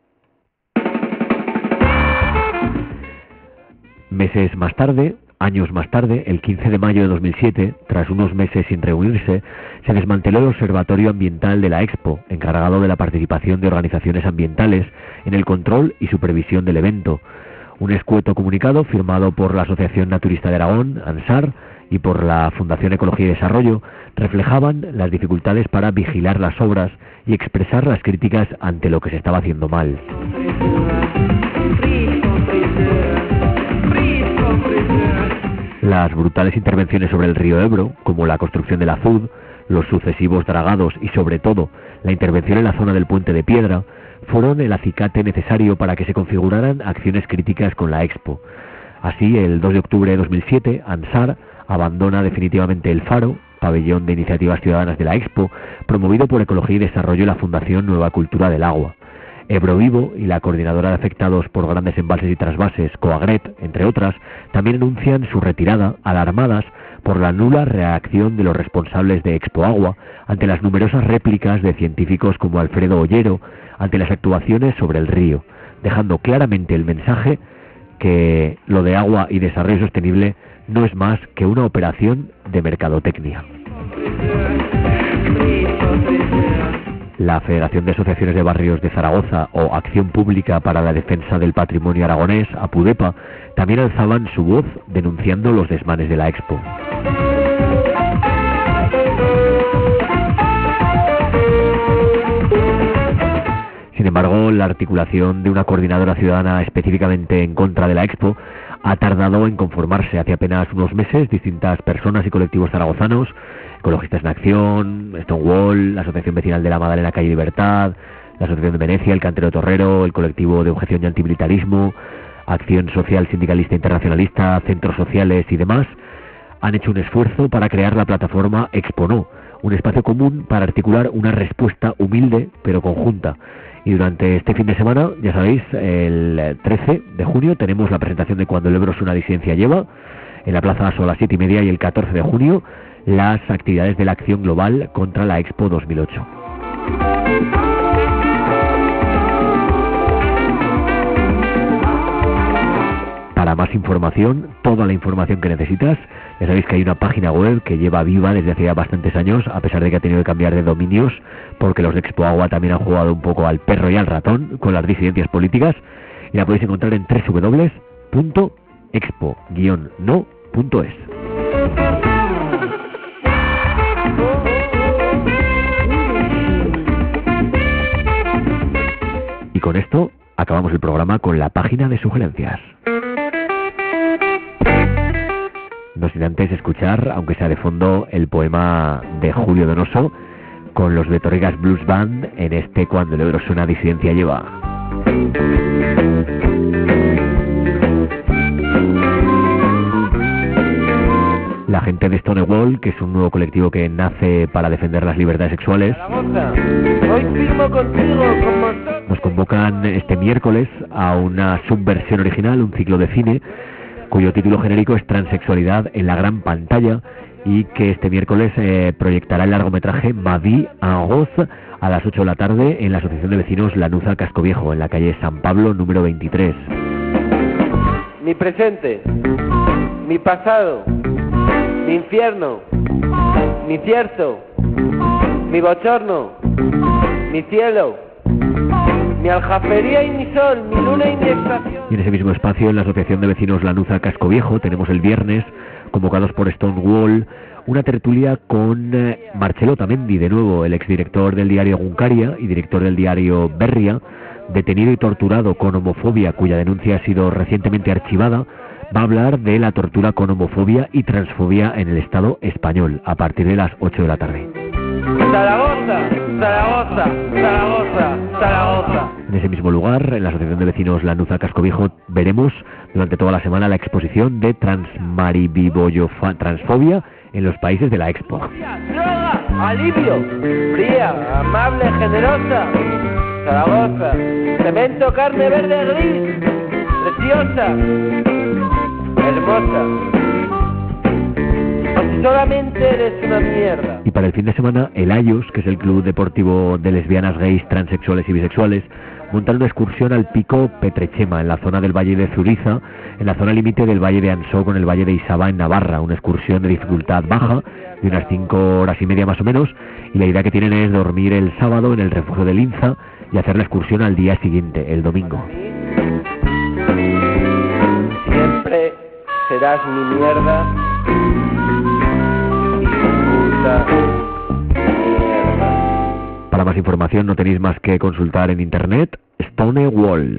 Meses más tarde, años más tarde, el quince de mayo de dos mil siete, tras unos meses sin reunirse, se desmanteló el Observatorio Ambiental de la Expo, encargado de la participación de organizaciones ambientales en el control y supervisión del evento. Un escueto comunicado firmado por la Asociación Naturista de Aragón, ANSAR, y por la Fundación Ecología y Desarrollo, reflejaban las dificultades para vigilar las obras y expresar las críticas ante lo que se estaba haciendo mal. Las brutales intervenciones sobre el río Ebro, como la construcción del azud, los sucesivos dragados y sobre todo la intervención en la zona del Puente de Piedra, fueron el acicate necesario para que se configuraran acciones críticas con la Expo. Así, el dos de octubre de dos mil siete, Ansar abandona definitivamente el Faro, pabellón de iniciativas ciudadanas de la Expo, promovido por Ecología y Desarrollo y la Fundación Nueva Cultura del Agua. Ebro Vivo y la Coordinadora de Afectados por Grandes Embalses y Trasvases, Coagret, entre otras, también anuncian su retirada, alarmadas por la nula reacción de los responsables de Expo Agua ante las numerosas réplicas de científicos como Alfredo Ollero ante las actuaciones sobre el río, dejando claramente el mensaje que lo de agua y desarrollo sostenible no es más que una operación de mercadotecnia. La Federación de Asociaciones de Barrios de Zaragoza o Acción Pública para la Defensa del Patrimonio Aragonés, APUDEPA, también alzaban su voz denunciando los desmanes de la Expo. Sin embargo, la articulación de una coordinadora ciudadana específicamente en contra de la Expo ha tardado en conformarse. Hace apenas unos meses, distintas personas y colectivos zaragozanos, Ecologistas en Acción, Stonewall, la Asociación Vecinal de la Madalena Calle Libertad, la Asociación de Venecia, el Cantero Torrero, el Colectivo de Objeción y Antimilitarismo, Acción Social Sindicalista Internacionalista, Centros Sociales y demás, han hecho un esfuerzo para crear la plataforma Expo No, un espacio común para articular una respuesta humilde pero conjunta. Y durante este fin de semana, ya sabéis, el trece de junio tenemos la presentación de Cuando el Ebro es una disidencia lleva, en la Plaza Aso a las siete y media, y el catorce de junio las actividades de la Acción Global contra la Expo dos mil ocho. Para más información, toda la información que necesitas, ya sabéis que hay una página web que lleva viva desde hace ya bastantes años, a pesar de que ha tenido que cambiar de dominios, porque los de Expo Agua también han jugado un poco al perro y al ratón con las disidencias políticas, y la podéis encontrar en doble u doble u doble u punto expo guion no punto es. Y con esto acabamos el programa con la página de sugerencias. No sin antes escuchar, aunque sea de fondo, el poema de Julio Donoso con los de Torregas Blues Band en este Cuando el Ebro es una disidencia lleva. La gente de Stonewall, que es un nuevo colectivo que nace para defender las libertades sexuales, nos convocan este miércoles a una subversión original, un ciclo de cine cuyo título genérico es Transexualidad en la gran pantalla, y que este miércoles eh, proyectará el largometraje Ma vie en rose a las ocho de la tarde en la Asociación de Vecinos Lanuza Casco Viejo, en la calle San Pablo número veintitrés. Mi presente, mi pasado, mi infierno, mi cierto, mi bochorno, mi cielo, mi aljafería y mi sol, mi luna y mi estación. Y en ese mismo espacio, en la Asociación de Vecinos Lanuza Casco Viejo, tenemos el viernes, convocados por Stonewall, una tertulia con eh, Marcelo Otamendi, de nuevo, el exdirector del diario Guncaria y director del diario Berria, detenido y torturado con homofobia, cuya denuncia ha sido recientemente archivada. Va a hablar de la tortura con homofobia y transfobia en el Estado español, a partir de las ocho de la tarde. Zaragoza, Zaragoza, Zaragoza, Zaragoza. En ese mismo lugar, en la Asociación de Vecinos Lanuza Casco Viejo, veremos durante toda la semana la exposición de transfobia en los países de la Expo. Droga, alivio, fría, amable, generosa. Zaragoza, cemento, carne verde, gris, preciosa, hermosa. O si solamente eres una mierda. Y para el fin de semana, el Ayos, que es el club deportivo de lesbianas, gays, transexuales y bisexuales, montan una excursión al pico Petrechema, en la zona del Valle de Zuriza, en la zona límite del Valle de Ansó con el Valle de Isaba en Navarra. Una excursión de dificultad baja, de unas cinco horas y media más o menos, y la idea que tienen es dormir el sábado en el refugio de Linza y hacer la excursión al día siguiente, el domingo. Siempre serás mi mierda y puta mierda. Para más información no tenéis más que consultar en internet Stonewall.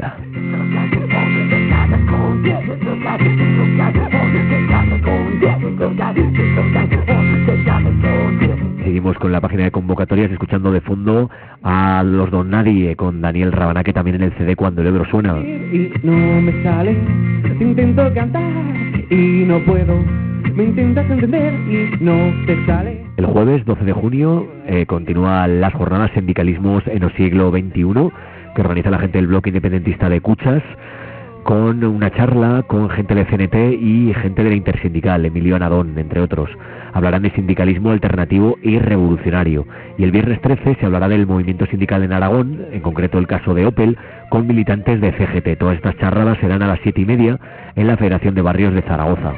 seguimos con la página de convocatorias, escuchando de fondo a los Don Nadie con Daniel Rabanaque también en el C D Cuando el Ebro Suena. Y no me sale, te intento cantar y no puedo, me intentas entender y no te sale. El jueves doce de junio eh, continúan las jornadas Sindicalismos en el siglo veintiuno, que organiza la gente del bloque independentista de Cuchas, con una charla con gente del C N T y gente de la Intersindical, Emilio Anadón, entre otros. Hablarán de sindicalismo alternativo y revolucionario. Y el viernes trece se hablará del movimiento sindical en Aragón, en concreto el caso de Opel, con militantes de C G T. Todas estas charlas serán a las siete y media en la Federación de Barrios de Zaragoza.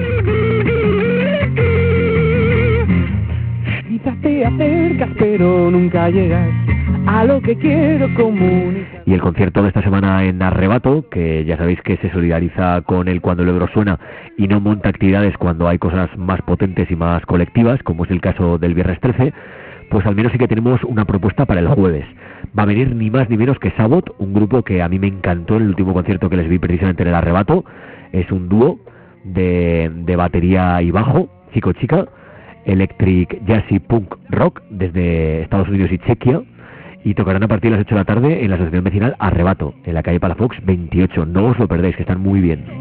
Quizás te acercas pero nunca llegas a lo que quiero comunicar. Y el concierto de esta semana en Arrebato, que ya sabéis que se solidariza con el Cuando el Ebro Suena y no monta actividades cuando hay cosas más potentes y más colectivas, como es el caso del viernes trece, pues al menos sí que tenemos una propuesta para el jueves. Va a venir ni más ni menos que Sabot, un grupo que a mí me encantó en el último concierto que les vi precisamente en el Arrebato. Es un dúo de, de batería y bajo, chico-chica, electric, jazzy, punk, rock, desde Estados Unidos y Chequia. Y tocarán a partir de las ocho de la tarde en la asociación vecinal Arrebato, en la calle Palafox veintiocho. No os lo perdéis, que están muy bien.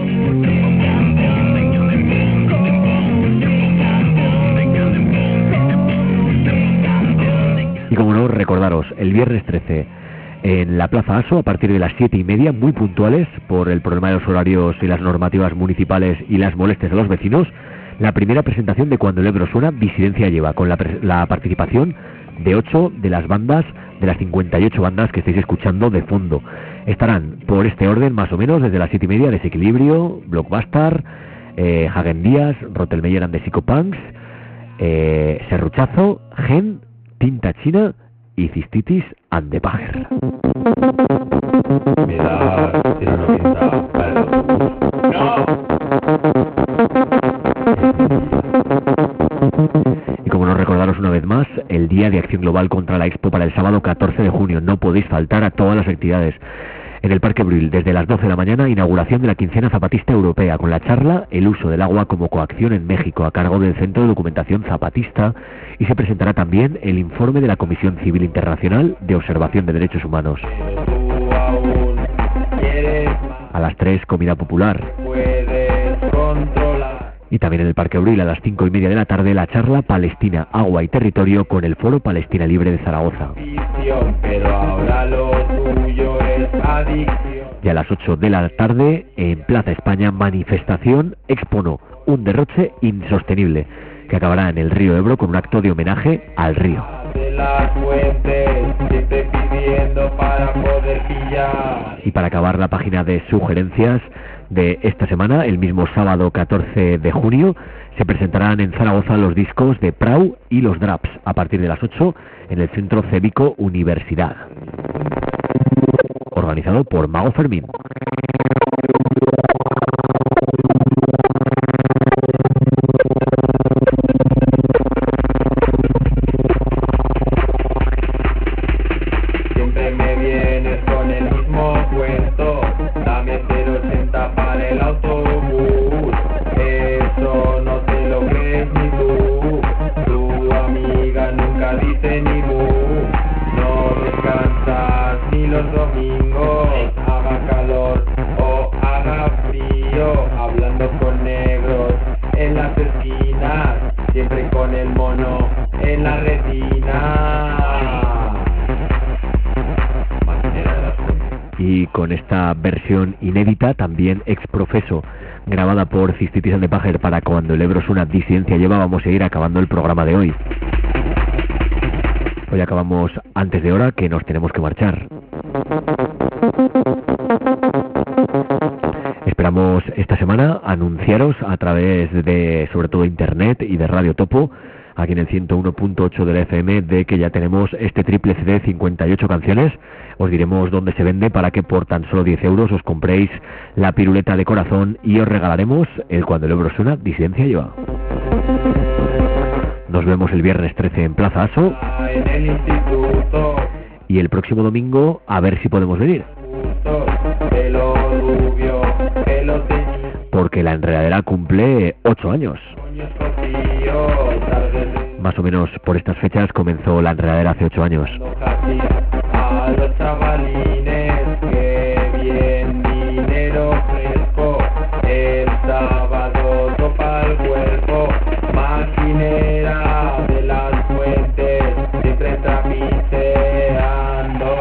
Y como no, recordaros, el viernes trece en la Plaza Aso, a partir de las siete y media, muy puntuales por el problema de los horarios y las normativas municipales y las molestias de los vecinos, la primera presentación de Cuando el Ebro Suena, Disidencia Lleva, con la, la participación de ocho de las bandas, de las cincuenta y ocho bandas que estáis escuchando de fondo. Estarán por este orden más o menos desde las siete y media Desequilibrio, Blockbuster, eh, Hagen Díaz, Rottelmeier and the Psychopunks, eh, Serruchazo, Gen, Tinta China y Cistitis and the Pager. Me da cero noventa para el autobús. ¡No! Y como no, recordaros una vez más el Día de Acción Global contra la Expo para el sábado catorce de junio. No podéis faltar a todas las actividades. En el Parque Brühl, desde las doce de la mañana, inauguración de la quincena zapatista europea, con la charla El uso del agua como coacción en México, a cargo del Centro de Documentación Zapatista, y se presentará también el informe de la Comisión Civil Internacional de Observación de Derechos Humanos. A las tres, comida popular. Y también en el Parque Brühl, a las cinco y media de la tarde, la charla Palestina, Agua y Territorio, con el Foro Palestina Libre de Zaragoza. Pero ahora lo tuyo es adicción. Y a las ocho de la tarde, en Plaza España, manifestación Expono, un derroche insostenible, que acabará en el río Ebro con un acto de homenaje al río. De las fuentes, siempre pidiendo para poder pillar. Y para acabar la página de sugerencias de esta semana, el mismo sábado catorce de junio, se presentarán en Zaragoza los discos de Prau y los Draps, a partir de las ocho en el Centro Cívico Universidad. Organizado por Mago Fermín. Siempre me vienes con el mismo cuento. Dame cero ochenta para el autobús. Eso no te lo crees ni tú. Tu amiga nunca dice ni bu. No descansas ni los domingos, haga calor o haga frío, hablando con negros en las esquinas, siempre con el mono en la retina. Y con esta versión inédita, también exprofeso, grabada por Cistitis and the Pager para Cuando el Ebro Suena, Disidencia Lleva, vamos a ir acabando el programa de hoy. Hoy acabamos antes de hora, que nos tenemos que marchar. Esperamos esta semana anunciaros a través de, sobre todo, internet y de Radio Topo, aquí en el ciento uno punto ocho de la F M, de que ya tenemos este triple C D, cincuenta y ocho canciones. Os diremos dónde se vende para que por tan solo diez euros os compréis la piruleta de corazón y os regalaremos el Cuando el Ebro Suena, Disidencia Lleva. Nos vemos el viernes trece en Plaza Aso. En el instituto. Y el próximo domingo, a ver si podemos venir. Pelo rubio, pelo teñido. Porque la enredadera cumple ocho años. más o menos por estas fechas comenzó la enredadera hace ocho años. A los chavalines, que bien dinero fresco, el sábado topa el cuerpo, maquinera de las fuentes, siempre trapicheando.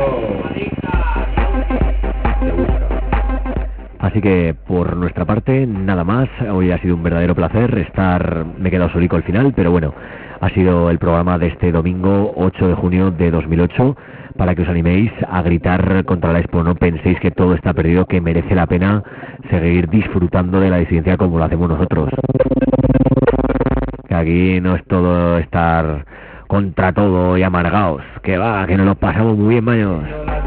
Así que por nuestra parte nada más. Hoy ha sido un verdadero placer estar, me he quedado solico al final, pero bueno, ha sido el programa de este domingo ocho de junio de dos mil ocho, para que os animéis a gritar contra la Expo. No penséis que todo está perdido, que merece la pena seguir disfrutando de la disidencia como lo hacemos nosotros. Que aquí no es todo estar contra todo y amargaos, que va, que nos lo pasamos muy bien, maños.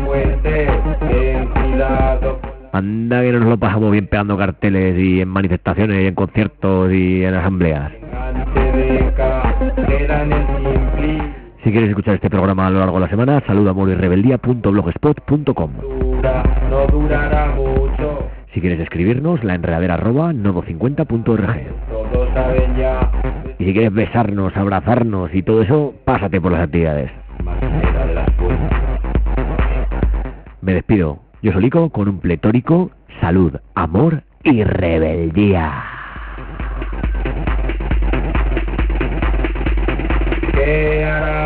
Anda que nos lo pasamos bien pegando carteles y en manifestaciones y en conciertos y en asambleas. Si quieres escuchar este programa a lo largo de la semana, saluda amor y rebeldía punto blogspot punto com. No durará mucho. Si quieres escribirnos, la enredadera arroba nodo cincuenta punto org. Todos saben ya. Y si quieres besarnos, abrazarnos y todo eso, pásate por las actividades. Me despido. Yo soy Lico con un pletórico salud, amor y rebeldía. ¿Qué hará?